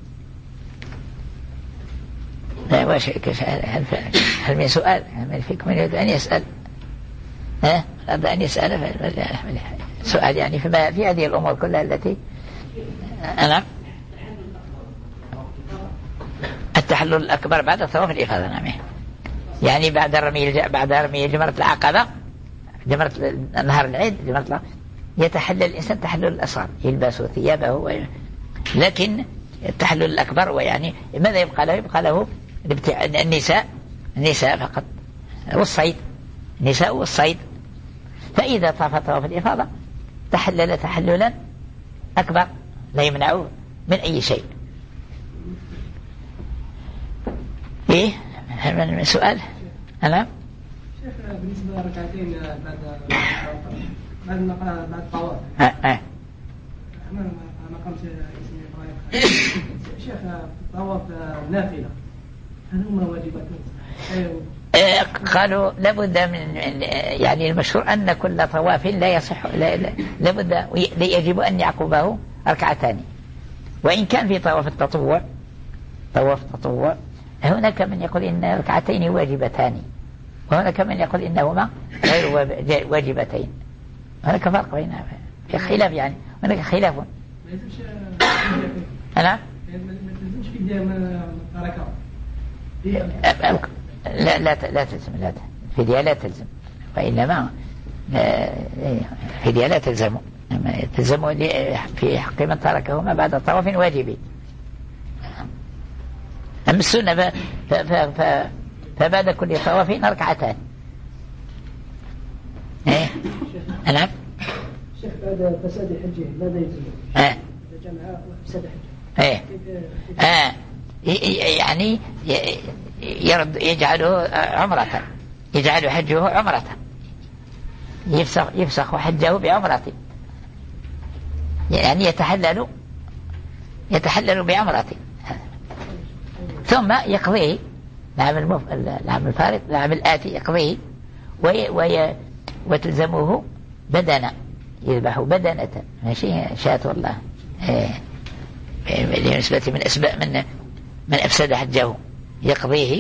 لا واشك هل هل من سؤال هل فيكم من يريد أن يسأل ها أراد أن يسأل سؤال يعني فيما في هذه الأمور كلها التي أنا التحلل الأكبر بعد طواف الإفاضة. نعم يعني بعد رمي بعد رمي جمرة العقبة جمرة نهر العيد جمرة يتحلل الإنسان تحلل الأصغر يلبس ثيابه لكن التحلل الأكبر ويعني ماذا يبقى له يبقى له النساء النساء فقط والصيد النساء والصيد. فإذا طاف طواف الإفاضة تحلل تحللا أكبر لا يمنعه من أي شيء. إيه من سؤال أنا شيخنا بالنسبة لركعتين بعد بعد بعد الطواف اه اه ما قمت اسمي إبراهيم شيخنا الطواف نافلة هل هم واجباتين؟ قالوا لابد من يعني المشهور أن كل طواف لا يصح لابد يجب أن يعقبه ركعتان. وإن كان في طواف التطوع طواف التطوع هناك من يقول إن ركعتين واجبتان وهناك من يقول إنهما غير واجبتين. هناك فرق بينها في خلاف يعني هناك خلاف. أنا لا لا لا تلزم لا فدية لا تلزم وإنما فدية لا تلزم تلزم في حق من تركهما بعد طواف واجب. أما السنة فبعد كل طواف ركعتان. إيه نعم شيخ بعد فساد حجه ماذا يلزم؟ اه جمع فساد حجه ايه اه يعني يرد يجعله عمرة يجعل حجه عمرة يفسخ يفسخ حجه بعمرة يعني يتحلل يتحلل بعمرة ثم يقضيه العام المف... العام الفارق العام الآتي يقضيه وي... وي... وتلزمه بدنة يذبح بدنة ماشي شاة والله إيه. بالنسبة من أسباب من من أفسد حجه يقضيه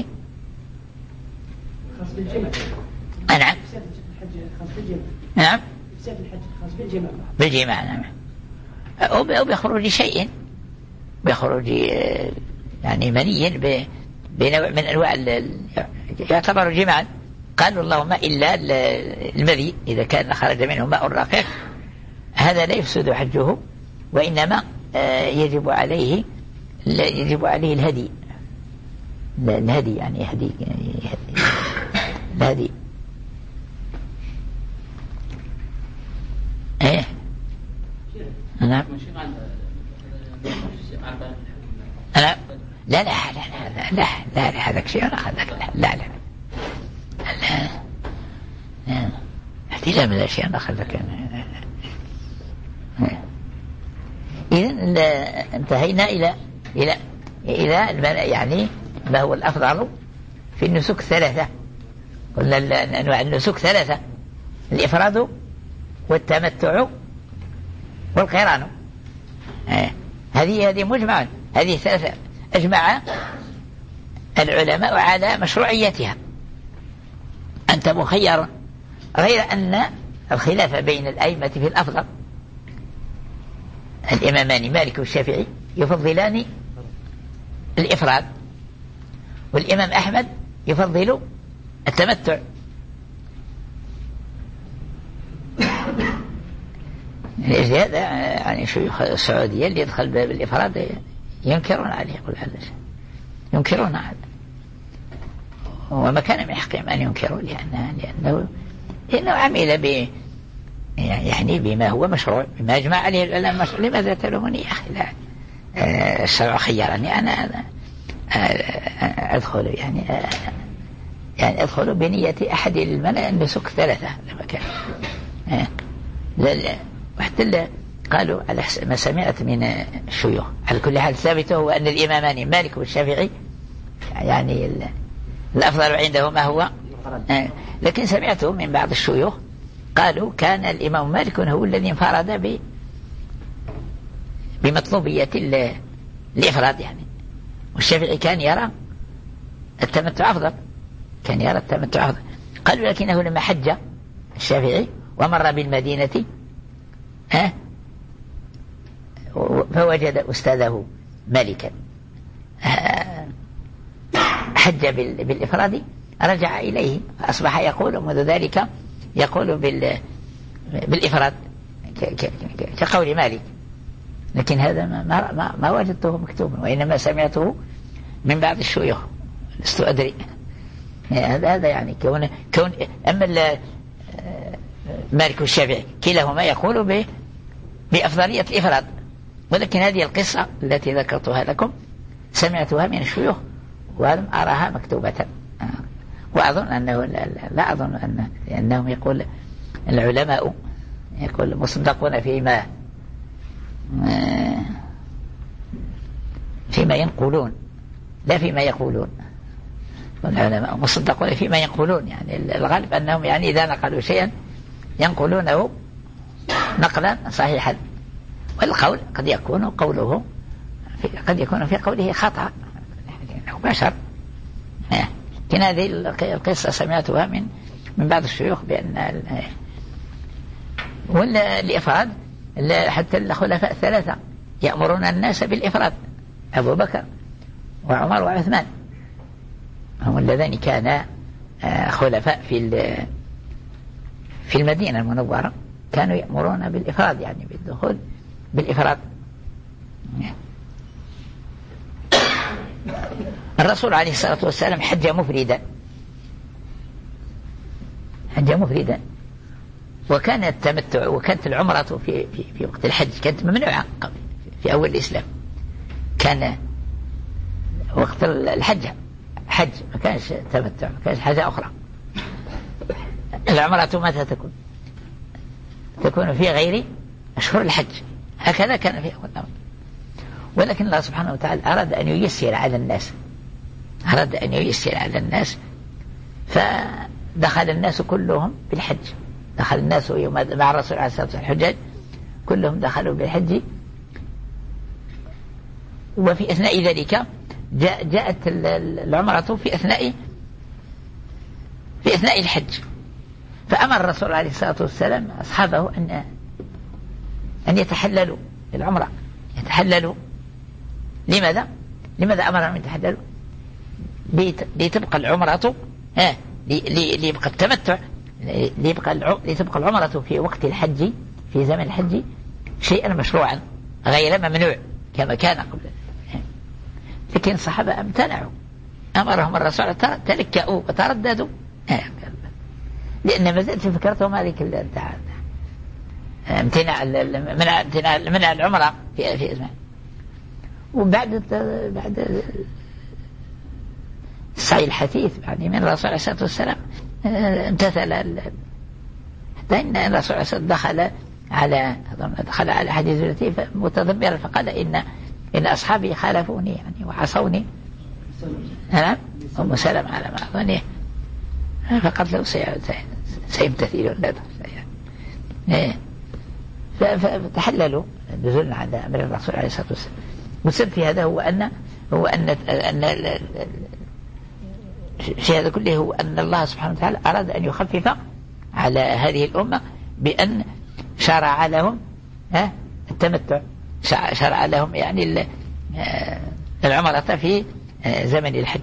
خاص بالجمع. نعم خاص بالجمع. نعم أفساد الحج خاص بالجمع. بالجمع نعم أو بخروج شيء بخروج يعني مني بنوع من أنواع يعتبر جمعا. قالوا اللهم إلا المذي إذا كان خرج منه ماء رقيق هذا لا يفسد حجه وإنما يجب عليه يجب عليه الهدي الهدي يعني هدي الهدي ايه نعم لا لا لا لا لا لا لا هذاك شيء آخر لا لا لا لا لا هذه لا من شيء آخر ذاك. إذن انتهينا إلى إلى إلى يعني ما هو الأفضل في النسك ثلاثة. قلنا أنواع النسك ثلاثة: الإفراد والتمتع والقران. هذه هذه مجمع، هذه ثلاثة أجمع العلماء على مشروعيتها. أنت مخير، غير أن الخلاف بين الأئمة في الأفضل. الإمامان مالك والشافعي يفضلان الإفراد، والإمام أحمد يفضل التمتع. هذا يعني شيوخ السعودية اللي يدخل بالإفراد ينكرون عليه، يقول هذا ينكرون هذا، وما كان من حقهم أن ينكروا، لأنه لأنه, لأنه عمل ب يعني بما هو مشروع، بما أجمع عليه العلماء. لماذا تلومني يا أخي؟ لا الشرع خيرني أنا أدخل يعني يعني أدخل بنية أحد المنع النسك ثلاثة لما كان. لا وحتى قالوا على ما سمعت من الشيوخ، على كل حال ثابت هو أن الإمامان مالك والشافعي يعني الأفضل عندهما هو. لكن سمعته من بعض الشيوخ قالوا كان الإمام مالك هو الذي انفرد ب بمطلوبية الإفراد يعني، والشافعي كان يرى التمتع أفضل، كان يرى التمتع أفضل. قالوا لكنه لما حج الشافعي ومر بالمدينة ها فوجد أستاذه مالكا حج بالإفراد، رجع إليه فأصبح يقول منذ ذلك يقول بالإفراد كقول مالك. لكن هذا ما, ما, ما وجدته مكتوبا، وإنما سمعته من بعض الشيوخ لست أدري. هذا هذا يعني كون كون أما مالك والشافعي كلاهما يقول بأفضلية الإفراد، ولكن هذه القصة التي ذكرتها لكم سمعتها من الشيوخ ولم أراها مكتوبة. وأظن أنه لا, لا أظن أن لأنهم يقول العلماء يقول مصدقون فيما فيما ينقلون لا فيما يقولون. العلماء مصدقون فيما ينقلون، يعني الغالب أنهم يعني إذا نقلوا شيئا ينقلونه نقلا صحيحا، والقول قد يكون قوله قد يكون في قوله خطأ لأنه بشر. لكن هذه القصة سمعتها من من بعض الشيوخ بأن ولا الإفراد حتى الخلفاء الثلاثة يأمرون الناس بالإفراد، أبو بكر وعمر وعثمان هم اللذان كانا خلفاء في في المدينة المنورة، كانوا يأمرون بالإفراد يعني بالدخول بالإفراد. الرسول عليه الصلاة والسلام حج مفردا حج مفردا وكان التمتع وكانت العمرة في, في, في وقت الحج كانت ممنوعة في أول الإسلام. كان وقت الحج حج ما كانش تمتع، ما كانش حاجة أخرى. العمرة متى تكون؟ تكون في غير أشهر الحج، هكذا كان في أول الأمر. ولكن الله سبحانه وتعالى أراد أن ييسر على الناس أراد أن ييسر على الناس فدخل الناس كلهم بالحج. دخل الناس يوم مع الرسول عليه الصلاة والسلام الحجاج كلهم دخلوا بالحج. وفي أثناء ذلك جاء جاءت العمرة في أثناء في أثناء الحج، فأمر الرسول عليه الصلاة والسلام أصحابه أن أن يتحللوا العمرة يتحللوا. لماذا؟ لماذا أمرهم أن يتحللوا؟ لتبقى العمرة ها ليبقى التمتع ليبقى لتبقى العمرة في وقت الحج في زمن الحج شيئا مشروعا غير ممنوع كما كان قبل. لكن الصحابة امتنعوا، أمرهم الرسول تلكأوا وترددوا لأن ما زالت فكرتهم هذه امتناع منع منع العمرة في في اسمه. وبعد بعد السعي الحثيث يعني من الرسول عليه الصلاة والسلام امتثل، حتى إن الرسول عليه الصلاة والسلام دخل على دخل على حديث زوجته متذمرا فقال إن إن أصحابي خالفوني يعني وعصوني. نعم أم سلمة على ما أظنه فقالت له سيمتثلون يعني. فتحللوا نزلنا على أمر الرسول عليه الصلاة والسلام. والسبب في هذا هو أن هو أن أن في هذا كله هو أن الله سبحانه وتعالى أراد أن يخفف على هذه الأمة بأن شرع لهم التمتع، شرع لهم يعني العمرة في زمن الحج.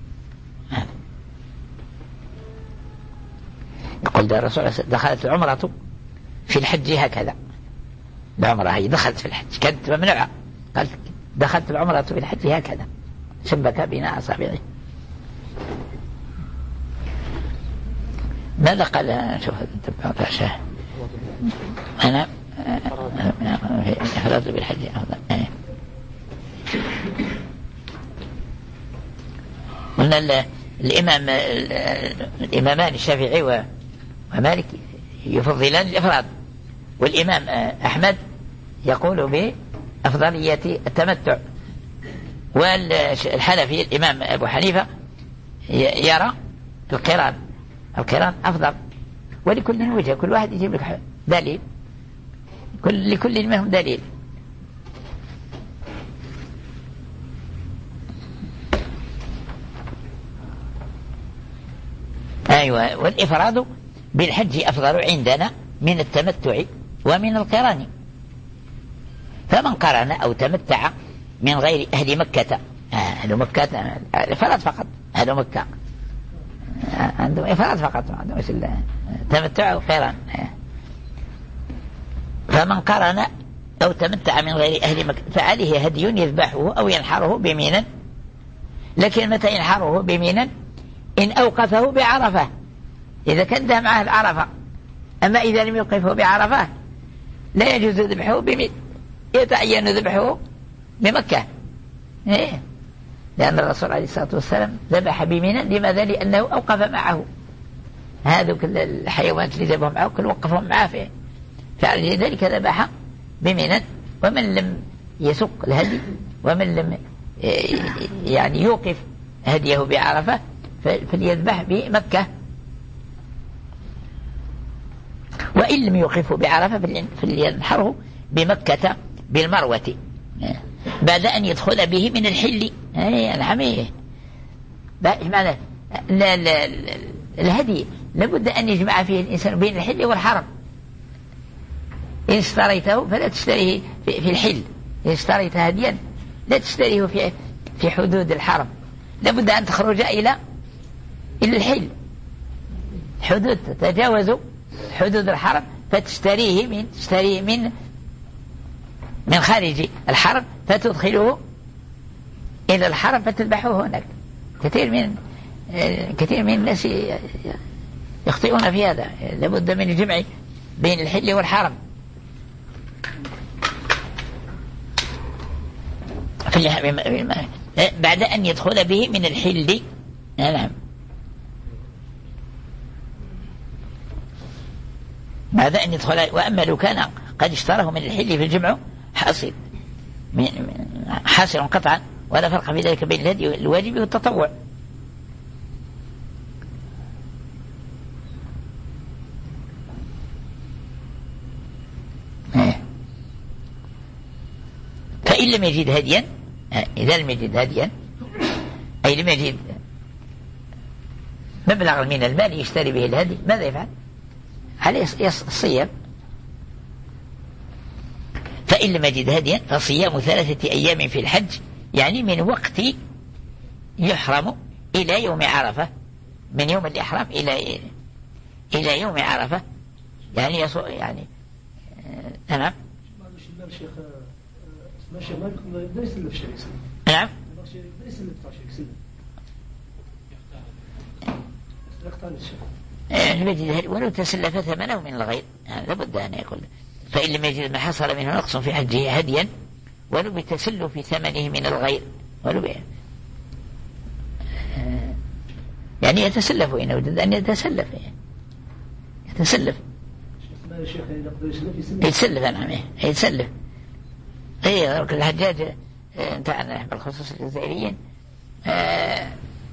يقول الرسول دخلت العمرة في الحج هكذا، العمرة هي دخلت في الحج كانت ممنوعة، قال دخلت العمرة في الحج هكذا، شبك بين أصابعه. ماذا قال؟ شوف تبعوا العشاء أنا حضرت بالحج أفضل. قلنا الإمام الإمامان الشافعي ومالك يفضلان الإفراد، والإمام أحمد يقول بأفضلية التمتع، والحنفي الإمام أبو حنيفة يرى القران القران أفضل. ولكل وجه، كل واحد يجيب لك دليل، كل لكل منهم دليل. أيوة، والإفراد بالحج أفضل عندنا من التمتع ومن القران. فمن قرن أو تمتع من غير أهل مكة، أهل مكة إفراد فقط، أهل مكة عندهم إفراد فقط، عندهم مثل تمتع وقران. فمن قرن أو تمتع من غير أهل مكة فعليه هدي يذبحه أو ينحره بمينا. لكن متى ينحره بمينا؟ إن أوقفه بعرفة، إذا كان ده معه بعرفة. أما إذا لم يوقفه بعرفة لا يجوز ذبحه بمين، يتعين ذبحه بمكة. إيه؟ لأن الرسول عليه الصلاة والسلام ذبح بمنى. لماذا؟ لأنه أوقف معه هذا كل الحيوانات اللي ذبحوا معه كل وقفهم معه فيه، فلذلك ذبح بمنى. ومن لم يسق الهدي ومن لم يعني يوقف هديه بعرفة فليذبح بمكة. وإن لم يوقفه بعرفة فلينحره بمكة بالمروة بعد أن يدخل به من الحل. الحميه معنى لا لا الهدي لابد أن يجمع فيه الإنسان بين الحل والحرم. إن اشتريته فلا تشتريه في الحل، إن اشتريت هديا لا تشتريه في في حدود الحرم، لابد أن تخرج إلى إلى الحل، حدود تتجاوز حدود الحرم فتشتريه من تشتريه من من خارج الحرم فتدخله إلى الحرم فتذبحه هناك. كثير من كثير من الناس يخطئون في هذا، لابد من الجمع بين الحل والحرم. بعد أن يدخل به من الحل. نعم، بعد أن يدخل. وأما لو كان قد اشتراه من الحل في الجمع حاصل حاصل قطعا، ولا فرق في ذلك بين الهدي الواجب والتطوع. فإن لم يجد هديا، إذا لم يجد هديا أي لم يجد مبلغ من المال يشتري به الهدي، ماذا يفعل؟ عليه الصيام. فإن لم يجد هديا فصيام ثلاثة أيام في الحج، يعني من وقت يحرم إلى يوم عرفة، من يوم الإحرام إلى إلى يوم عرفة، يعني يصو يعني نعم. نعم. ولو تسلف ثمنه من الغير لابد أن يقول. فإن لم يجد ما حصل منه نقص في حجه هديا ولو بتسل في ثمنه من الغير، ولو ب... يعني يتسلف إن وجد أن يتسلف، يعني يتسلف يتسلف نعم يتسلف. هي الحجاج بتاعنا بالخصوص الجزائريين آه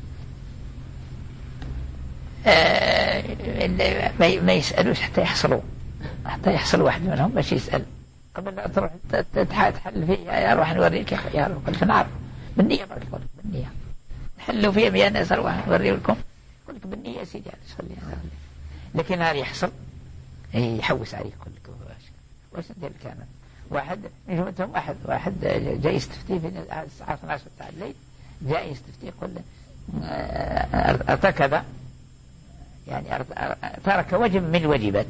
آه ما يسألوش حتى يحصلوا، حتى يحصل واحد منهم باش يسأل قبل لا تروح تحل فيه. أروح نوريك يا رب قلت نعرف بالنية، بارك الله بالنية حلوا فيها بيان ناس أروح نوري لكم قلت بالنية يا سيدي صلي. لكن هذا يحصل يحوس عليك يقول لك واش ندير كان واحد من جملتهم واحد واحد جاي يستفتي في الساعة اثني عشر تاع الليل، جاي يستفتي يقول ارتكب يعني ترك وجب من الواجبات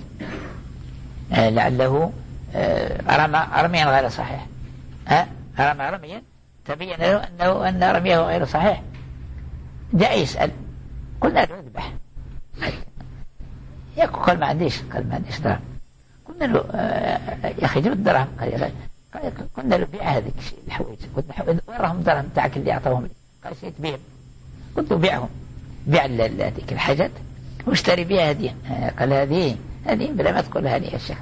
لعله رمى رميا غير صحيح، ها رمى رميا تبين له انه ان رميه غير صحيح، جاء يسأل قلنا له اذبح، يقول قال ما عنديش قال ما عنديش درهم، قلنا له يا اخي جبت درهم، قلنا له بيع هذيك الحوايج، قلنا وراهم درهم تاعك اللي اعطوهم لي، قال شريت بهم، قلت له بيعهم بيع هذيك الحاجات واشتري بها هديه، قال هذه هذه بلا ما تقول هذه يا شيخ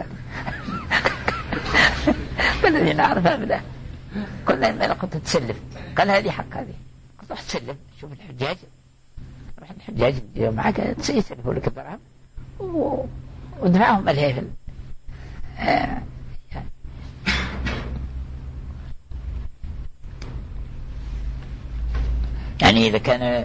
قلنا نعرفها بلا، قلنا ما كنت تسلف، قال هذه حق هذه، قلت روح تسلف شوف الحجاج، روح الحجاج معك يسلفوا لك الدرهم ودفعهم الهيفل. آه يعني إذا كان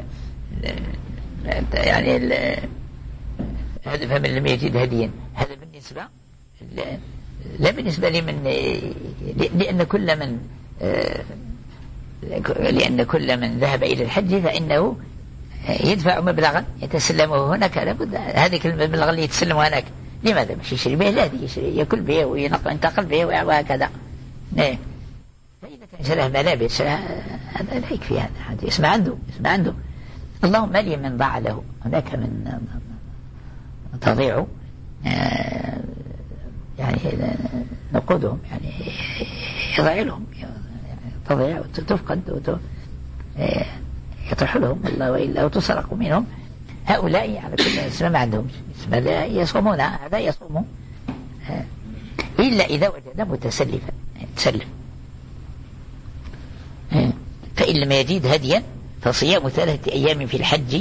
يعني هذا فمن لم يجد هديا، هذا بالنسبة لا بالنسبة لمن، لأن كل من لأن كل من ذهب إلى الحج فإنه يدفع مبلغا يتسلمه هناك، لابد هذيك المبلغ اللي يتسلمه هناك لماذا مش يشري به؟ لا يشري يأكل به وينتقل به وهكذا. فإذا كان شراه ملابس هذا لا يكفي، هذا اسمع عنده اسمع عنده اللهم لي من ضاع له، هناك من تضيع يعني نقودهم يعني يضيع لهم تضيع وتفقد يطرح لهم الله وإلا أو تسرق منهم. هؤلاء على كل اسم ما عندهم اسم لا يصومون، هذا يصوم إلا إذا وجد متسلفا يتسلف، فإن لم يجد هديا فصيام ثلاثة أيام في الحج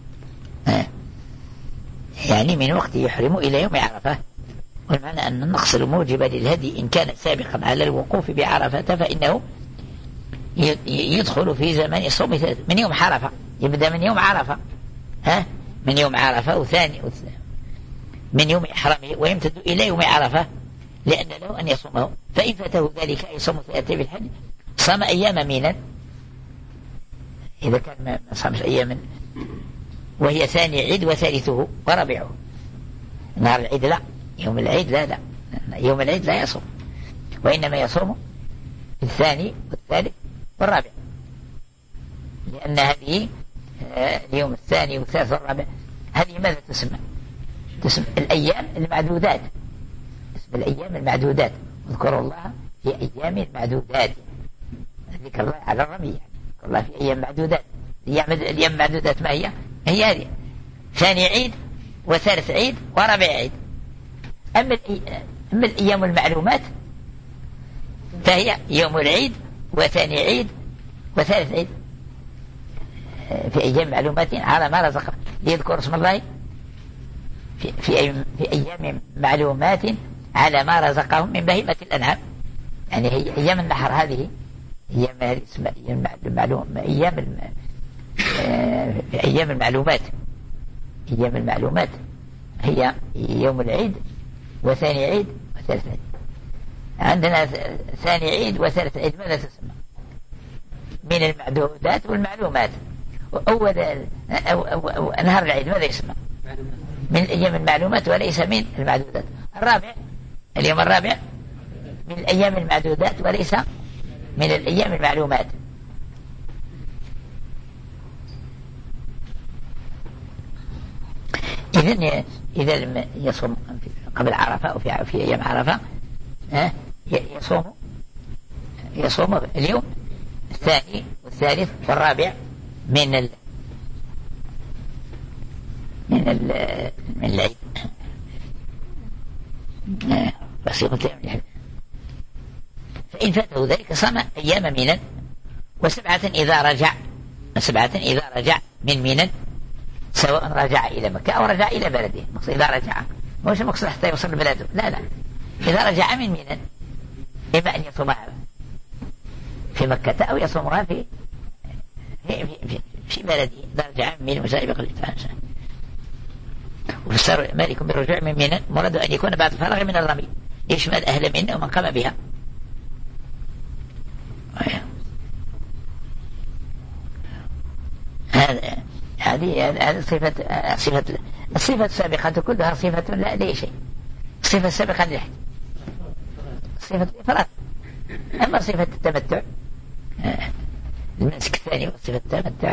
يعني من وقت يحرم إلى يوم عرفة. والمعنى أن النقص الموجب للهدي إن كان سابقا على الوقوف بعرفة فإنه يدخل في زمان صوم من يوم عرفة، يبدأ من يوم عرفة، ها من يوم عرفة وثاني من يوم إحرامه ويمتد إلى يوم عرفة، لأن له أن يصومه. فإن فاته ذلك أي صوم ثلاثة في الحج صام أيام مينا إذا كان ما صامش أيام، وهي ثاني عيد وثالثه ورابعه. نهار العيد لا، يوم العيد لا لا يوم العيد لا يصوم، وإنما يصوم الثاني والثالث والرابع، لأن هذه اليوم الثاني والثالث والرابع هذه ماذا تسمى؟ تسمى الأيام المعدودات، اسم الأيام المعدودات، اذكروا الله في أيام معدودات، ذكر الله على الرمي يعني. الله في أيام معدودات، الأيام المعدودات ما هي؟ هي هذه ثاني عيد وثالث عيد ورابع عيد. أما أما الأيام المعلومات فهي يوم العيد وثاني عيد وثالث عيد في أيام معلومات على ما رزق، ليذكر اسم الله في, في, في أيام معلومات على ما رزقهم من بهيمة الأنعام، يعني هي أيام النحر، هذه أيام اسمها أيام المعلوم أيام الم... في أيام المعلومات. أيام المعلومات هي يوم العيد وثاني عيد وثالث عيد. عندنا ثاني عيد وثالث عيد ماذا تسمى؟ من المعدودات والمعلومات. أول أو أو أو نهار العيد ماذا يسمى؟ من أيام المعلومات وليس من المعدودات. الرابع اليوم الرابع من الأيام المعدودات وليس من الأيام المعلومات. إذن إذا لم يصوم قبل عرفة أو في في أيام عرفة يصوم يصوم اليوم الثاني والثالث والرابع من ال من ال من العيد. بس يوم الثاني. فإن فاته ذلك صام أيام منى وسبعة إذا رجع سبعة إذا رجع من منى، سواء رجع إلى مكة أو رجع إلى بلده. إذا رجع مش مقصد حتى يوصل بلده، لا لا، إذا رجع من منى إما أن يصومها في مكة أو يصومها في في, في, في بلده. إذا رجع من منى مسائب قلت وفسر مالك بالرجوع من منى مراد أن يكون بعد فرغ من الرمي يشمل أهل منى ومن قام بها. هذا هذه هذه صفة صفة الصفة السابقة كلها صفة لا لي شيء. الصفة السابقة للحج صفة الإفراد. أما صفة التمتع المسك الثاني وصفة التمتع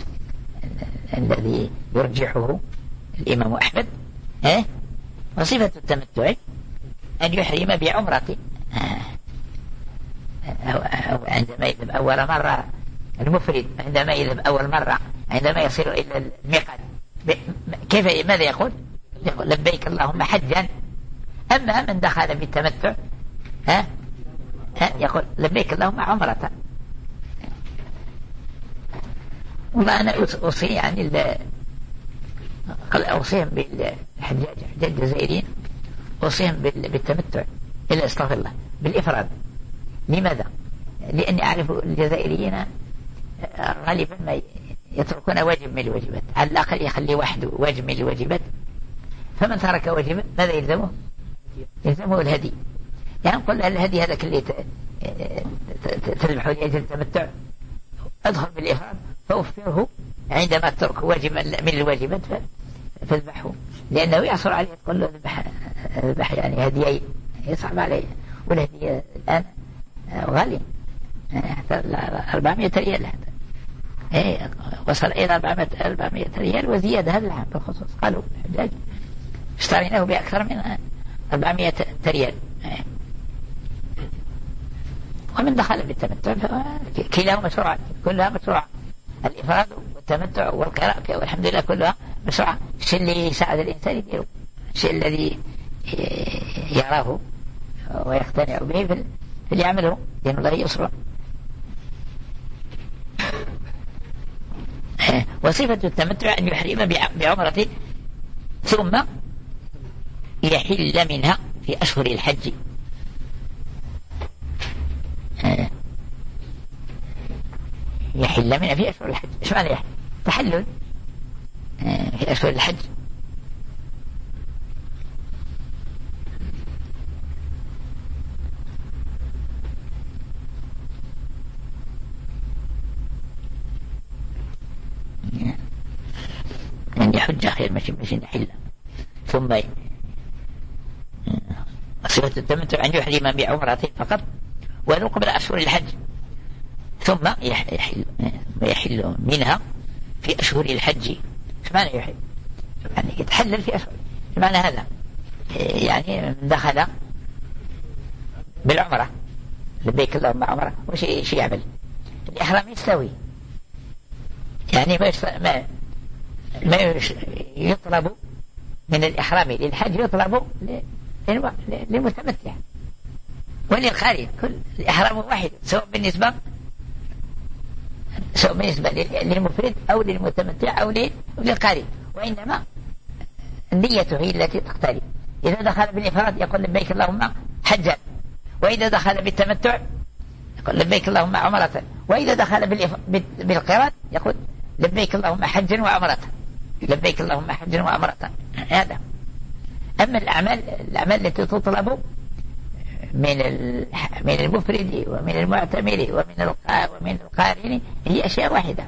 الذي يرجحه الإمام أحمد ها، وصفة التمتع أن يحرم بعمرة عندما يذهب أول مرة المفرد، عندما يذهب أول مرة عندما يصل إلى الميقات كيف ماذا يقول؟ يقول لبيك اللهم حجا. أما من دخل بالتمتع ها ها يقول لبيك اللهم عمرة. والله أنا أوصي يعني قال أوصيهم بالحجاج حجاج الجزائريين، أوصيهم بالتمتع إلا استغفر الله بالإفراد. لماذا؟ لأني أعرف الجزائريين غالبا ما يتركون واجب من الواجبات، على الأقل يخلي واحد واجب من الواجبات. فمن ترك واجبا ماذا يلزمه؟ يلزمه الهدي. يعني نقول الهدي هذا اللي تذبحه لأجل التمتع أدخل بالإفراد فأوفره عندما ترك واجب من الواجبات فاذبحه، لأنه يعصر عليه تقول له ذبح ذبح يعني هديين يصعب عليه. والهدية الآن غالي حتى أربعمائة ريال حتى إيه وصل إلى أربعمائة ريال وزيادة. هذا العام بالخصوص قالوا الحجاج اشتريناه بأكثر من أربعمائة ريال. ومن دخل بالتمتع كلاهما مشروع، كلها مشروع، الإفراد والتمتع والقراءة والحمد لله كلها مشروع. الشيء اللي يساعد الإنسان يديره، الشيء الذي يراه ويقتنع به فليعمله لأن الله يسر. وصفة التمتع أن يحرم بعمرة ثم يحل منها في أشهر الحج. يحل منها في أشهر الحج. إيش معنى يحل؟ تحلل في أشهر الحج. أن يحج خير مشي مشي نحل. ثم صفة التمتع أن يحرم بعمرة فقط ولو قبل أشهر الحج، ثم يحل يحل منها في أشهر الحج. ايش معنى يحل؟ يعني يتحلل في أشهر. ايش معنى هذا؟ يعني من دخل بالعمرة لبيك اللهم عمرة وش ايش يعمل؟ الإحرام يستوي، يعني ما ما ما يطلب من الإحرام للحج يطلب للمتمتع وللقارئ. كل الإحرام واحد سواء بالنسبة سواء بالنسبة للمفرد أو للمتمتع أو للقارئ، وإنما النية هي التي تختلف. إذا دخل بالإفراد يقول لبيك اللهم حجا، وإذا دخل بالتمتع يقول لبيك اللهم عمرة، وإذا دخل بالقران يقول لبيك اللهم حجا وعمرة، لبيك اللهم حجا وعمرة. هذا. أما الأعمال الأعمال التي تطلب من من المفرد ومن المعتمر ومن ومن القارن هي أشياء واحدة.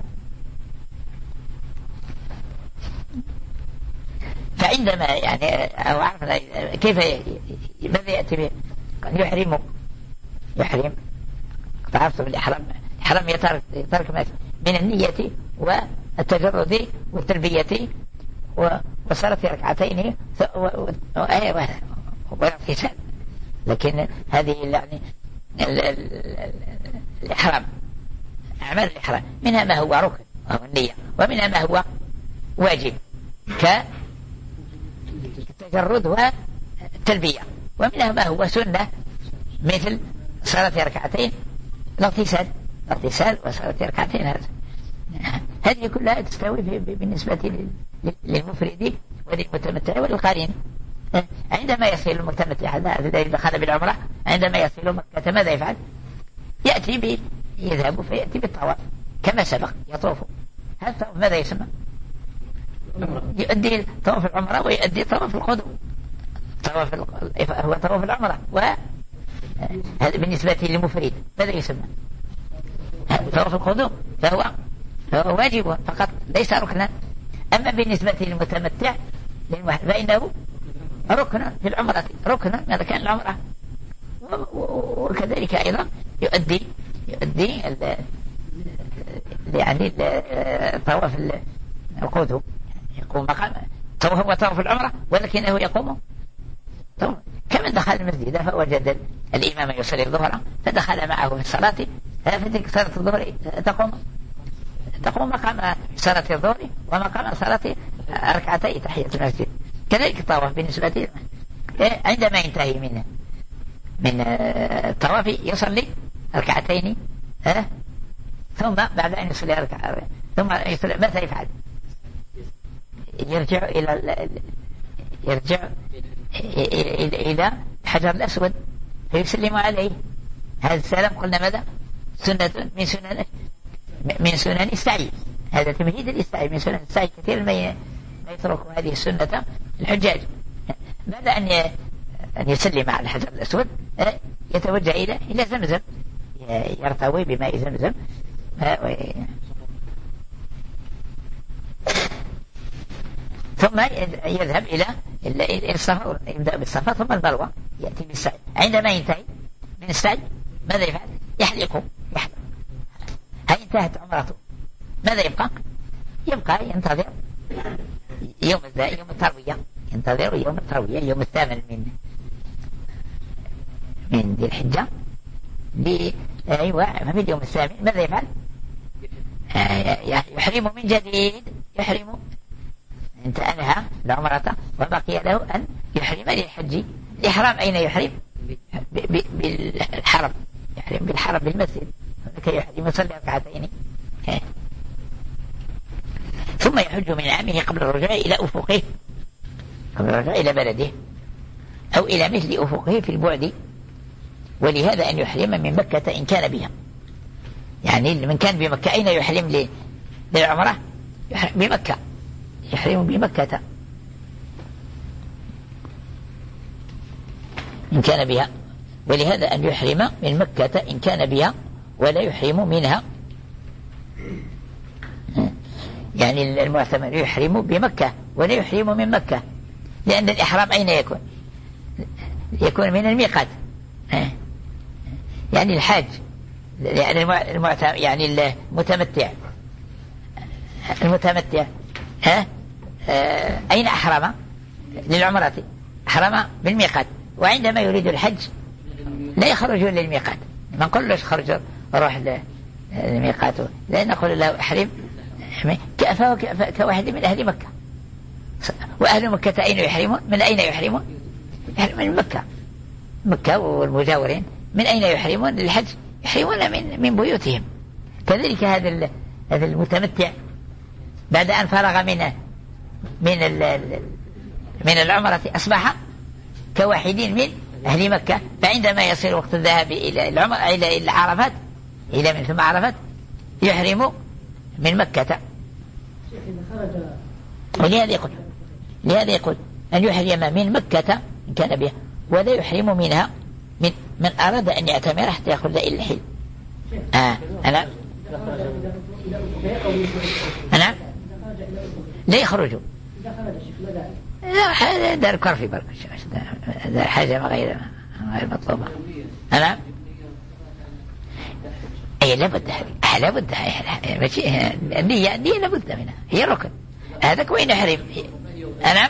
فعندما يعني أو عرفنا كيف ماذا يأتي به يحرم يحرم تعرف بالإحرام. الإحرام يترك يترك من النية والتجرد والتلبية وصلاة ركعتين والقتال. لكن هذه يعني الإحرام أعمال الإحرام منها ما هو ركن وهو النية، ومنها ما هو واجب كالتجرد والتلبية، ومنها ما هو سنة مثل صلاة ركعتين الاغتسال الاغتسال وصلاة ركعتين هذا. هذه كلها تستوي بالنسبة للمفرد وللمتمتع وللقارن. عندما يصل المتمتع هذا الذي دخل بالعمرة عندما يصل مكة ماذا يفعل؟ يأتي ب يذهب فيأتي بالطواف كما سبق يطوف. هذا الطواف ماذا يسمى؟ يؤدي طواف العمرة ويؤدي طواف القدوم. طواف هو طواف العمرة، وهذا بالنسبة للمفرد ماذا يسمى؟ طواف القدوم فهو فهو واجب فقط ليس ركنا. أما بالنسبة للمتمتع فإنه ركن في العمرة، ركن من أركان العمرة، وكذلك أيضا يؤدي يؤدي يعني طواف القدوم، يقوم مقام طواف هو طواف العمرة ولكنه يقوم طواف. كمن دخل المسجد فوجد الإمام يصلي الظهر فدخل معه في الصلاة، فتلك صلاة الظهر تقوم تقوم مقام صلاة الظهر ومقام صلاة ركعتي تحية المسجد. كذلك الطواف بالنسبة له عندما ينتهي من من الطواف يصلي ركعتين، ها ثم بعد أن يصلي ركعتين ثم يصلي ماذا يفعل؟ يرجع إلى يرجع إلى الحجر الأسود فيسلم عليه. هذا السلام قلنا ماذا؟ سنة من سنن من سنن السعي، هذا تمهيد للسعي من سنن السعي. كثير ما يتركوا هذه السنة الحجاج. بعد أن أن يسلم على الحجر الأسود يتوجه إلى إلى زمزم يرتوي بماء زمزم، ثم يذهب إلى الصفا، يبدأ بالصفا ثم المروة يأتي بالسعي. عندما ينتهي من السعي ماذا يفعل؟ يحلق يحلق. هل انتهت عمرته ماذا يبقى؟ يبقى ينتظر يوم يوم التروية، ينتظر يوم التروية يوم الثامن من من ذي الحجة. أيوة في اليوم الثامن ماذا يفعل؟ يحرم من جديد، يحرم انت أنهى العمرة وبقي له أن يحرم للحج. الإحرام أين يحرم؟ بالحرم، يحرم بالحرم بالمسجد، لكي يحرم يصلي ركعتين ثم يحج من عامه قبل الرجوع إلى أفقه، قبل الرجوع إلى بلده أو إلى مثل أفقه في البعد. ولهذا أن يحرم من مكة إن كان بها، يعني من كان بمكة أين يحرم للعمرة؟ يحرم بمكة، يحرم بمكة إن كان بها. ولهذا أن يحرم من مكة إن كان بها ولا يحرم منها، يعني المعتمر يحرم بمكة ولا يحرم من مكة، لأن الإحرام أين يكون؟ يكون من الميقات، يعني الحاج يعني المعتمر يعني المتمتع المتمتع ها أين أحرم؟ للعمرة أحرم بالميقات، وعندما يريد الحج لا يخرج للميقات، ما نقول له خرج روح للميقات، لا نقول له احرم كأفاه كواحد من أهل مكة. وأهل مكة أين يحرمون؟ من أين يحرمون؟ يحرمون من مكة، مكة والمجاورين. من أين يحرمون للحج؟ يحرمون من من بيوتهم. كذلك هذا هذا المتمتع بعد أن فرغ من من من العمرة أصبح كواحدين من أهل مكة، فعندما يصير وقت الذهاب إلى العمرة إلى إلى عرفات إلى من ثم عرفات يحرم من مكة. ولهذا يقول لهذا يقول أن يحرم من مكة إن كان بها ولا يحرم منها من من أراد أن يعتمر حتى يأخذ إلى الحل. آه أنا أنا لا يخرجوا، لا دار كرفي برك دار حاجة غير غير مطلوبة. أنا أي لابد هذه لابد ماشي النية النية لابد منها، هي ركن. هذا وين يحرم؟ أنا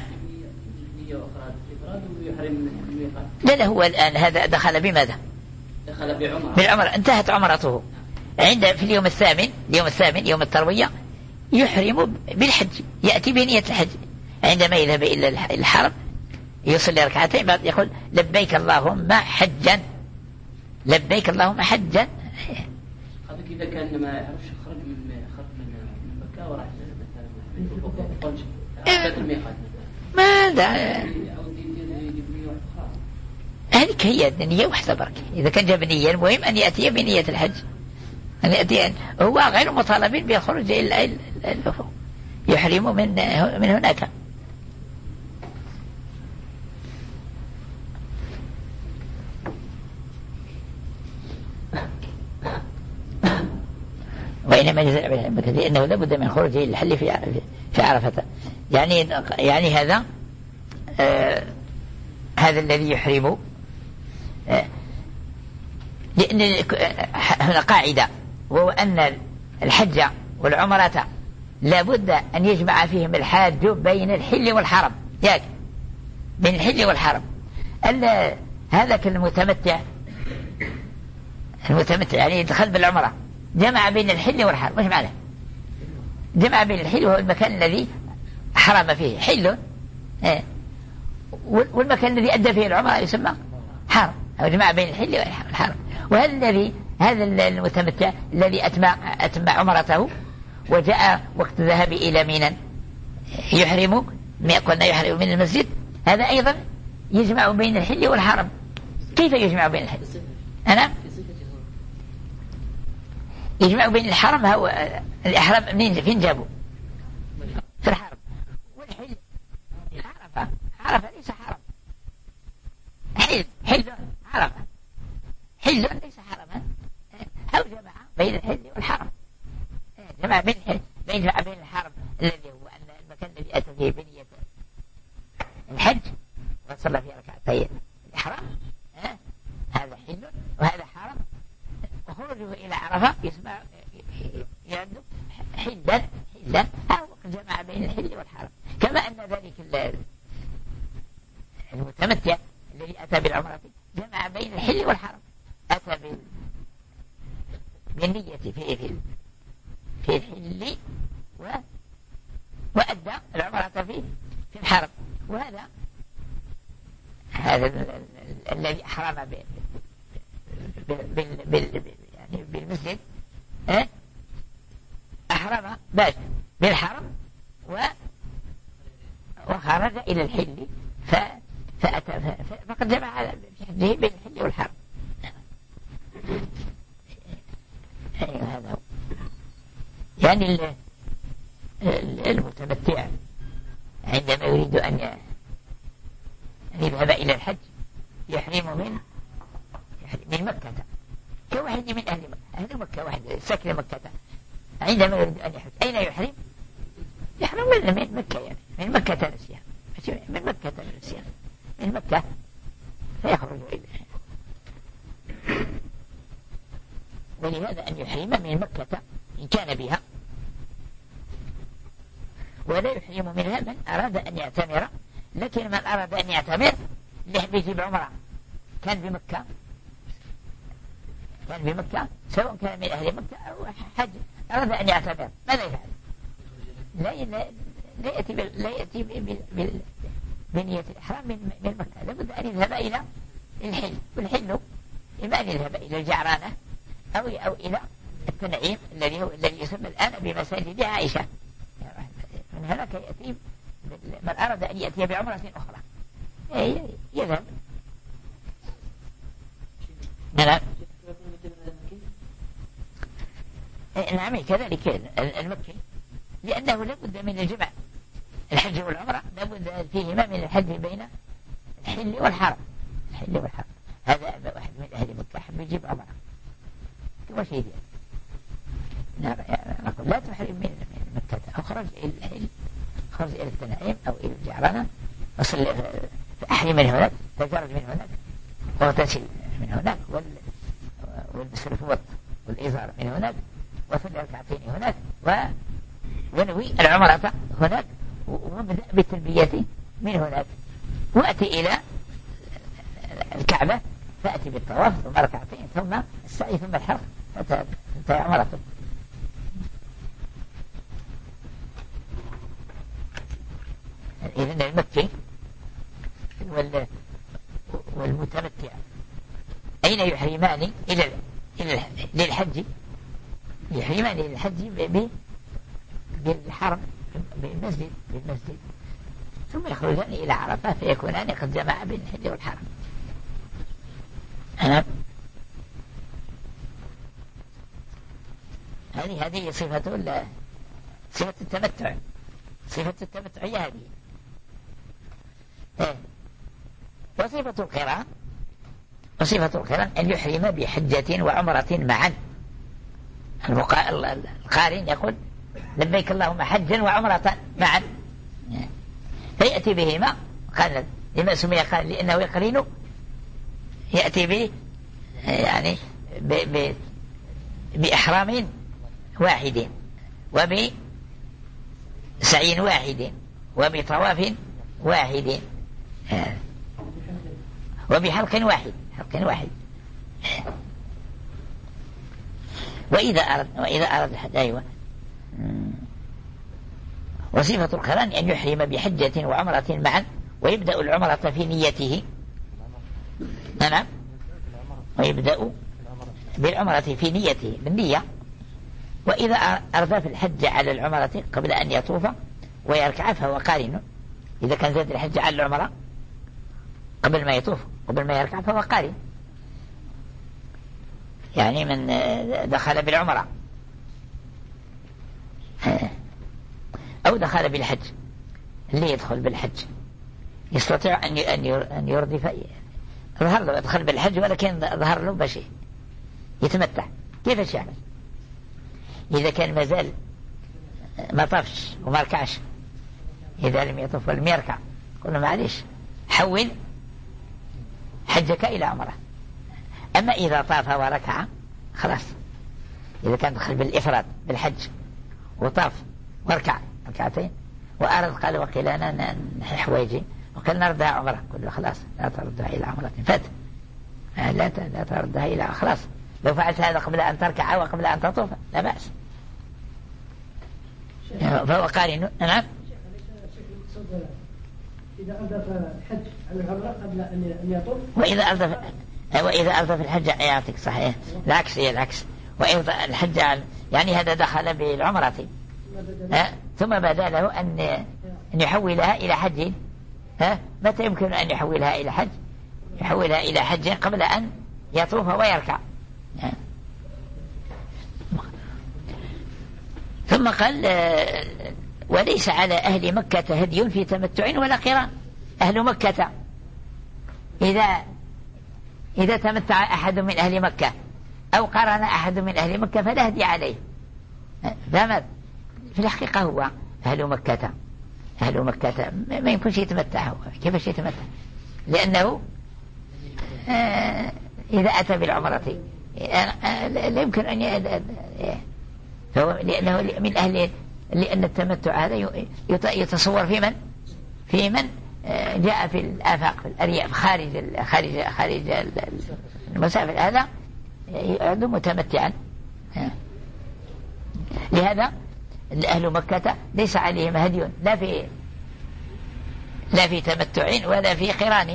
لا لا هو الآن هذا دخل بماذا؟ دخل بعمرة، بالعمرة انتهت عمرته عند في اليوم الثامن اليوم الثامن يوم التروية يحرم بالحج، يأتي بنية الحج. عندما يذهب إلى الحرم يصلي ركعتين بعد يقول لبيك اللهم حجا، لبيك اللهم حجا. هذا إذا كان ما يعرفش خرج من خرج من مكة وراح مثلا ماذا هذه هي النية وحده بركة. إذا كان جاب نية المهم أن يأتي بنية الحج، أن يأتي هو غير مطالب بالخروج إلا يحرم من من هناك. وإنما جزاء بالحج إنه لابد من خروجه للحل في في عرفة. يعني يعني هذا آه هذا الذي يحرم آه لأن هنا قاعدة، وهو أن الحج والعمرة لابد أن يجمع فيهم الحاج بين الحل والحرم، ياك بين الحل والحرم. ألا هذا كالمتمتع، المتمتع يعني يدخل بالعمرة جمع بين الحل والحرم. مش معنى جمع بين الحل وهو المكان الذي حرم فيه حل، والمكان الذي أدى فيه العمرة يسمى حرم، أو جمع بين الحل والحرم. وهذا الذي هذا المتمتع الذي أتمع أتمع عمرته وجاء وقت الذهاب إلى ميناء يحرم، ما قلنا يحرم من المسجد، هذا أيضا يجمع بين الحل والحرم. كيف يجمع بين الحل؟ أنا يجمع بين الحرم، هو الإحرام منين فين جابوا؟ في الحرم. والحل عرفة، عرفة ليس حرم، حل حل عرفة، حل ليس حرما. أو جمع بين الحل والحرم، جمع بين الحل بين بين الحرم الذي هو أن المكان الذي أتى فيه بنية الحج وصلى فيه ركعتين الإحرام، هذا حل وهذا حرم. وخروجه إلى عرفة يسمع يعد حلا حلا، أو جمع بين الحل والحرم. كما أن ذلك المتمتع الذي أتى بالعمرة جمع بين الحل والحرم، أتى بالنية في في في الحل وأدى العمرة في في الحرم. وهذا هذا الذي أحرم بال بال يعني بالمسجد أحرم باش بالحرم وخرج إلى الحل فأتى فقد جمع في حجه بين الحل والحرم. هذا يعني المتمتع عندما يريد أن يذهب إلى الحج يحرم من من مكة، كواحد من أهل مكة، أهل مكة واحد ساكن مكة عندما يريد أن يحج أين يحرم؟ يحرم من مكة، يعني من مكة نفسها، من مكة نفسها من مكة فيخرج إلى. ولهذا أن يحرم من مكة إن كان بها، ولا يحرم منها من أراد أن يعتمر. لكن من أراد أن يعتمر لحبه بعمرة كان بمكة كان بمكة سواء كان من أهل مكة أو حج أراد أن يعتمر، ماذا يفعل؟ لا لا يأتي لا يأتي بنية الإحرام من من مكة، لابد أن يذهب إلى الحل. والحل إما أن يذهب إلى الجعرانة أو أو إلى التنعيم الذي هو الذي يسمى الآن بمساجد عائشة. من هناك يأتي من أراد أن يأتي بعمرة أخرى يذهب. نعم نعم كذلك المكي، لأنه لابد من الجمع الحج والعمرة، لابد فيهما من الحج بين الحل والحرم. الحل والحرم هذا واحد من أهل مكة حب يجيب عمرة كما شيء نعم نقول لا تحرم من مكة أو خرج إلى الحل، خرج إلى التنعيم أو إلى الجعرانة وصل فأحرم من هناك، تجرد من هناك واغتسل من هناك والبس الفوط والإزار من هناك وصل ركعتين هناك ونوي العمرة هناك وابدأ بالتلبية من هناك وأتي إلى الكعبة فأتي بالطواف ثم ركعتين ثم السعي ثم الحرم فتنتهي عمرته. إذن المكي والمتمتع أين يحرمان؟ إلى إلى للحج، يحرمان للحج بالحرم بالمسجد بالمسجد ثم يخرجان إلى عرفة فيكونان قد جمعا بين الحج والحرم. أنا هذه هذه صفة صفة التمتع، صفة التمتع هي هذه. وصفة القران وصفة القران أن يحرم بحجة وعمرة معا. القارن يقول لبيك اللهم حجا وعمرة معا، فيأتي بهما. قال لما سمي قال لأنه يقرن، يأتي به يعني ب ب بإحرام واحد وبسعي واحد وبطواف واحد وبحلق واحد حلق واحد. وإذا أرد وإذا أرد الحج أيوة. وصفة القران أن يحرم بحجة وعمرة معا ويبدأ العمرة في نيته. نعم، ويبدأ بالعمرة في نيته بالنية. وإذا أردف الحج على العمرة قبل أن يطوف ويركع فهو قارن. إذا كان زاد الحج على العمرة قبل ما يطوف قبل ما يركع فهو قارن، يعني من دخل بالعمرة أو دخل بالحج. اللي يدخل بالحج يستطيع أن أن يردف، ظهر له يدخل بالحج ولكن ظهر له بشيء يتمتع. كيف يعمل؟ إذا كان مازال ما طافش وما ركعش، إذا لم يطف ولم يركع قلنا معليش حول حجك إلى عمره. أما إذا طاف وركع خلاص. إذا كان دخل بالإفراد بالحج وطاف وركع ركعتين وأرد قال وقيلنا حويجي وقال نردها عمره، قل له خلاص لا تردها إلى عمرة فات، لا لا تردها إلى خلاص. لو فعلت هذا قبل أن تركع وقبل أن تطوف لا بأس، فهو قارن. نعم. إذا أردف الحج على العمرة قبل أن يطوف، وإذا أردف وإذا أردف الحج يعطيك صحيح العكس، هي العكس. وإذا الحج يعني هذا دخل بالعمرة ها ثم بدا له أن أن يحولها إلى حج. ها متى يمكن أن يحولها إلى حج؟ يحولها إلى حج قبل أن يطوف ويركع. ثم قال وليس على أهل مكة هدي في تمتع ولا قران. أهل مكة إذا إذا تمتع أحد من أهل مكة أو قرن أحد من أهل مكة فلا هدي عليه. فماذا؟ في الحقيقة هو أهل مكة أهل مكة ما يمكنش يتمتع. هو كيف يتمتع؟ لأنه إذا أتى بالعمرة لا يمكن أن فهو لأنه من أهل، لأن التمتع هذا يتصور في من في من جاء في الآفاق في الأرياف خارج خارج خارج المسافر، هذا يعد متمتعا. لهذا أهل مكة ليس عليهم هدي لا في لا في تمتع ولا في قران،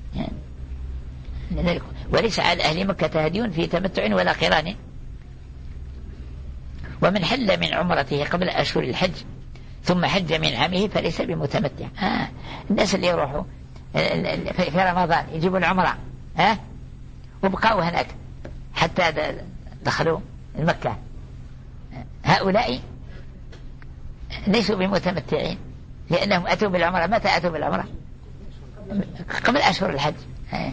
وليس على أهل مكة هدي في تمتع ولا قران. ومن حل من عمرته قبل أشهر الحج ثم حج من عامه فليس بمتمتع. آه. الناس اللي يروحوا في رمضان يجيبوا العمرة ها وبقوا هناك حتى دخلوا المكة، هؤلاء ليسوا بمتمتعين لأنهم أتوا بالعمرة. متى أتوا بالعمرة؟ قبل أشهر الحج. آه.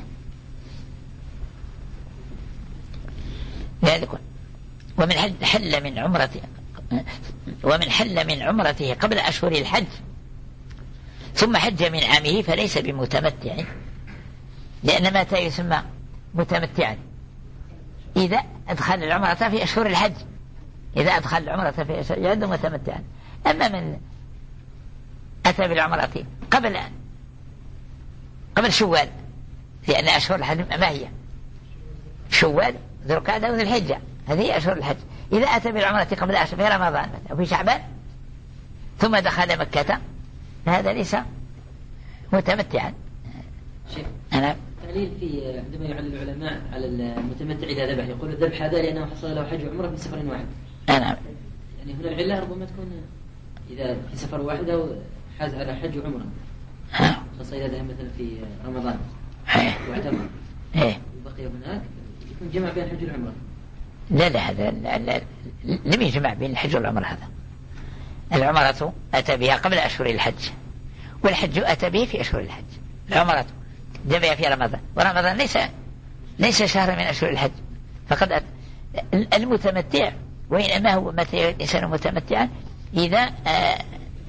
ذلك ومن حل من عمرته ومن حل من عمرته قبل أشهر الحج ثم حج من عامه فليس بمتمتع، لأن متى يسمى متمتعا؟ إذا أدخل العمرة في أشهر الحج. إذا أدخل العمرة في أشهر يعد متمتعا. أما من أتى بالعمرة قبل قبل شوال، لأن أشهر الحج ما هي؟ شوال ذو القعدة وذو الحجة. هذه أشهر الحج. إذا أتى بالعمرة قبل أشهر في رمضان أو في شعبان ثم دخل مكة فهذا ليس متمتعا. أنا تعليل في عندما يعلل العلماء على المتمتع إذا ذبح يقول الذبح هذا لأنه حصل له حج وعمرة في سفر واحد. أنا يعني هنا العلة ربما تكون إذا في سفر واحد أو حاز على حج وعمرة، خاصة إذا ذهب مثلا في رمضان واعتمر وبقي هناك يكون جمع بين الحج والعمرة. لا لا هذا لم يجمع بين الحج والعمرة. هذا العمرة أتى بها قبل أشهر الحج والحج أتى به في أشهر الحج. العمرة جاء في رمضان ورمضان ليس ليس شهر من أشهر الحج فقد أتى. المتمتع وإنما هو متى الإنسان متمتعا إذا آه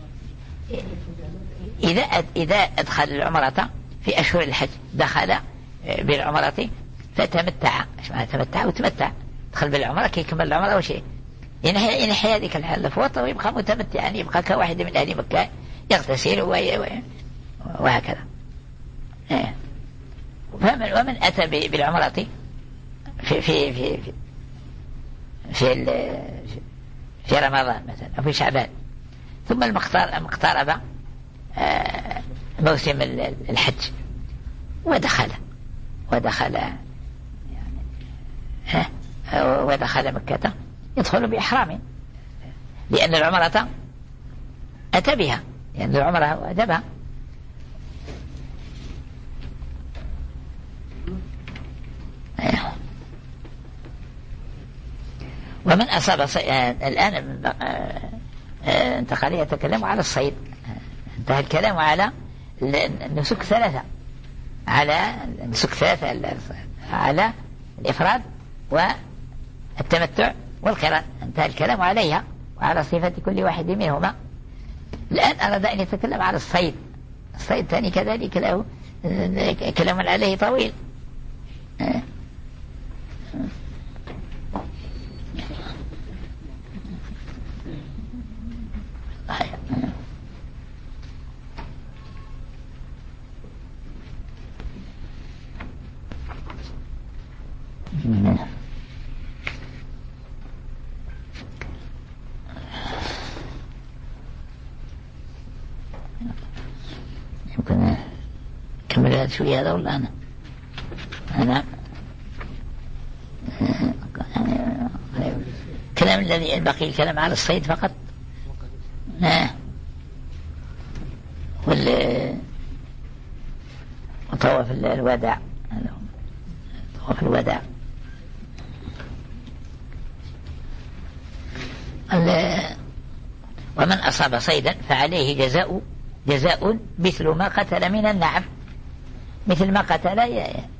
إذا إذا أدخل العمرة في أشهر الحج دخل بالعمرة فتمتع. إيش معنى تمتع؟ وتمتع دخل بالعمرة كي يكمل العمرة وشيء ينحي ينحي هذيك الحالة فوطة ويبقى متمتعا، يبقى كواحد من أهل مكة يغتسل وهكذا. ومن ومن أتى بالعمرة في في في في في, في رمضان مثلا أو في شعبان ثم المقترب موسم الحج ودخل ودخل يعني ودخل مكة يدخل بإحرام لأن العمرة أتى بها، لأن العمرة أدبها. ومن أصاب صيد الآن انتقل يتكلم على الصيد، انتهى الكلام على النسك ثلاثة، على النسك ثلاثة على الإفراد والتمتع والقران، انتهى الكلام عليها وعلى صفة كل واحد منهما. الآن أراد أن يتكلم على الصيد. الصيد ثاني كذلك له كلام عليه طويل. يمكن كمل هذا شوية هذا ولا أنا أنا كلام الذي بقي الكلام على الصيد فقط. وال وطواف الوداع، طواف الوداع ومن أصاب صيدا فعليه جزاء جزاء مثل ما قتل من النعم، مثل ما قتل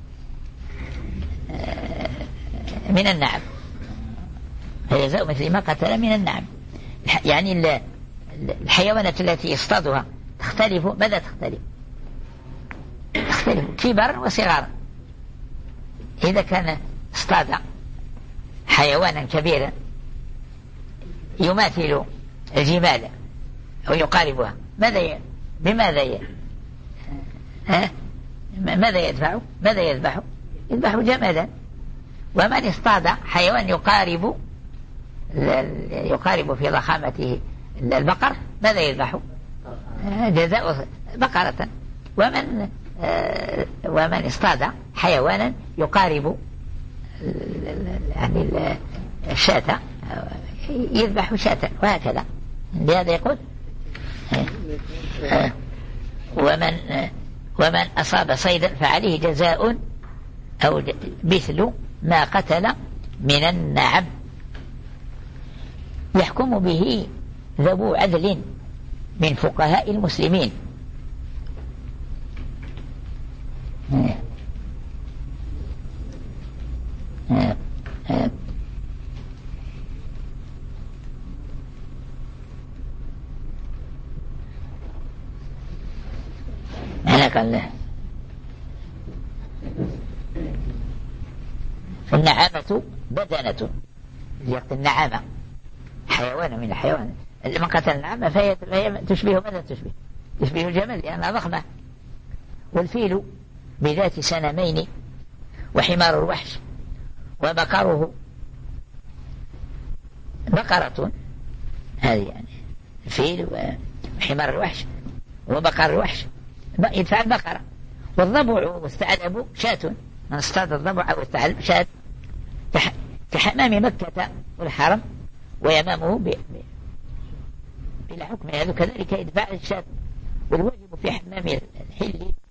من النعم، فجزاء مثل ما قتل من النعم. يعني الحيوانات التي يصطادها تختلف. ماذا تختلف؟ تختلف كبرا وصغارا. إذا كان اصطاد حيوانا كبيرا يماثل الجمال أو يقاربها ماذا ي... بماذا ي... ها؟ ماذا يدفع؟ ماذا يذبح؟ يذبح جمالا. ومن اصطاد حيوان يقارب يقارب في ضخامته البقر ماذا يذبح؟ جزاء بقرة. ومن ومن اصطاد حيوانا يقارب يعني الشاة يذبح شاة وهكذا. لهذا يقول ومن ومن أصاب صيدا فعليه جزاء أو مثل ما قتل من النعم يحكم به ذو عدل من فقهاء المسلمين. أنا قال له النعامة بدنة، يقول النعامة حيوان من الحيوان. من قتل النعامة فهي تشبه ماذا تشبه؟ تشبه الجمل لأنها ضخمة. والفيل بذات سنمين وحمار الوحش وبقره بقرة، هذه يعني الفيل وحمار الوحش وبقر الوحش يدفع البقرة. والضبع والثعلب شاة، من اصطاد الضبع أو الثعلب شاة كحمام مكة والحرم ويمامه بلا حكم هذا كذلك يدفع الشاة. والواجب في حمام الحل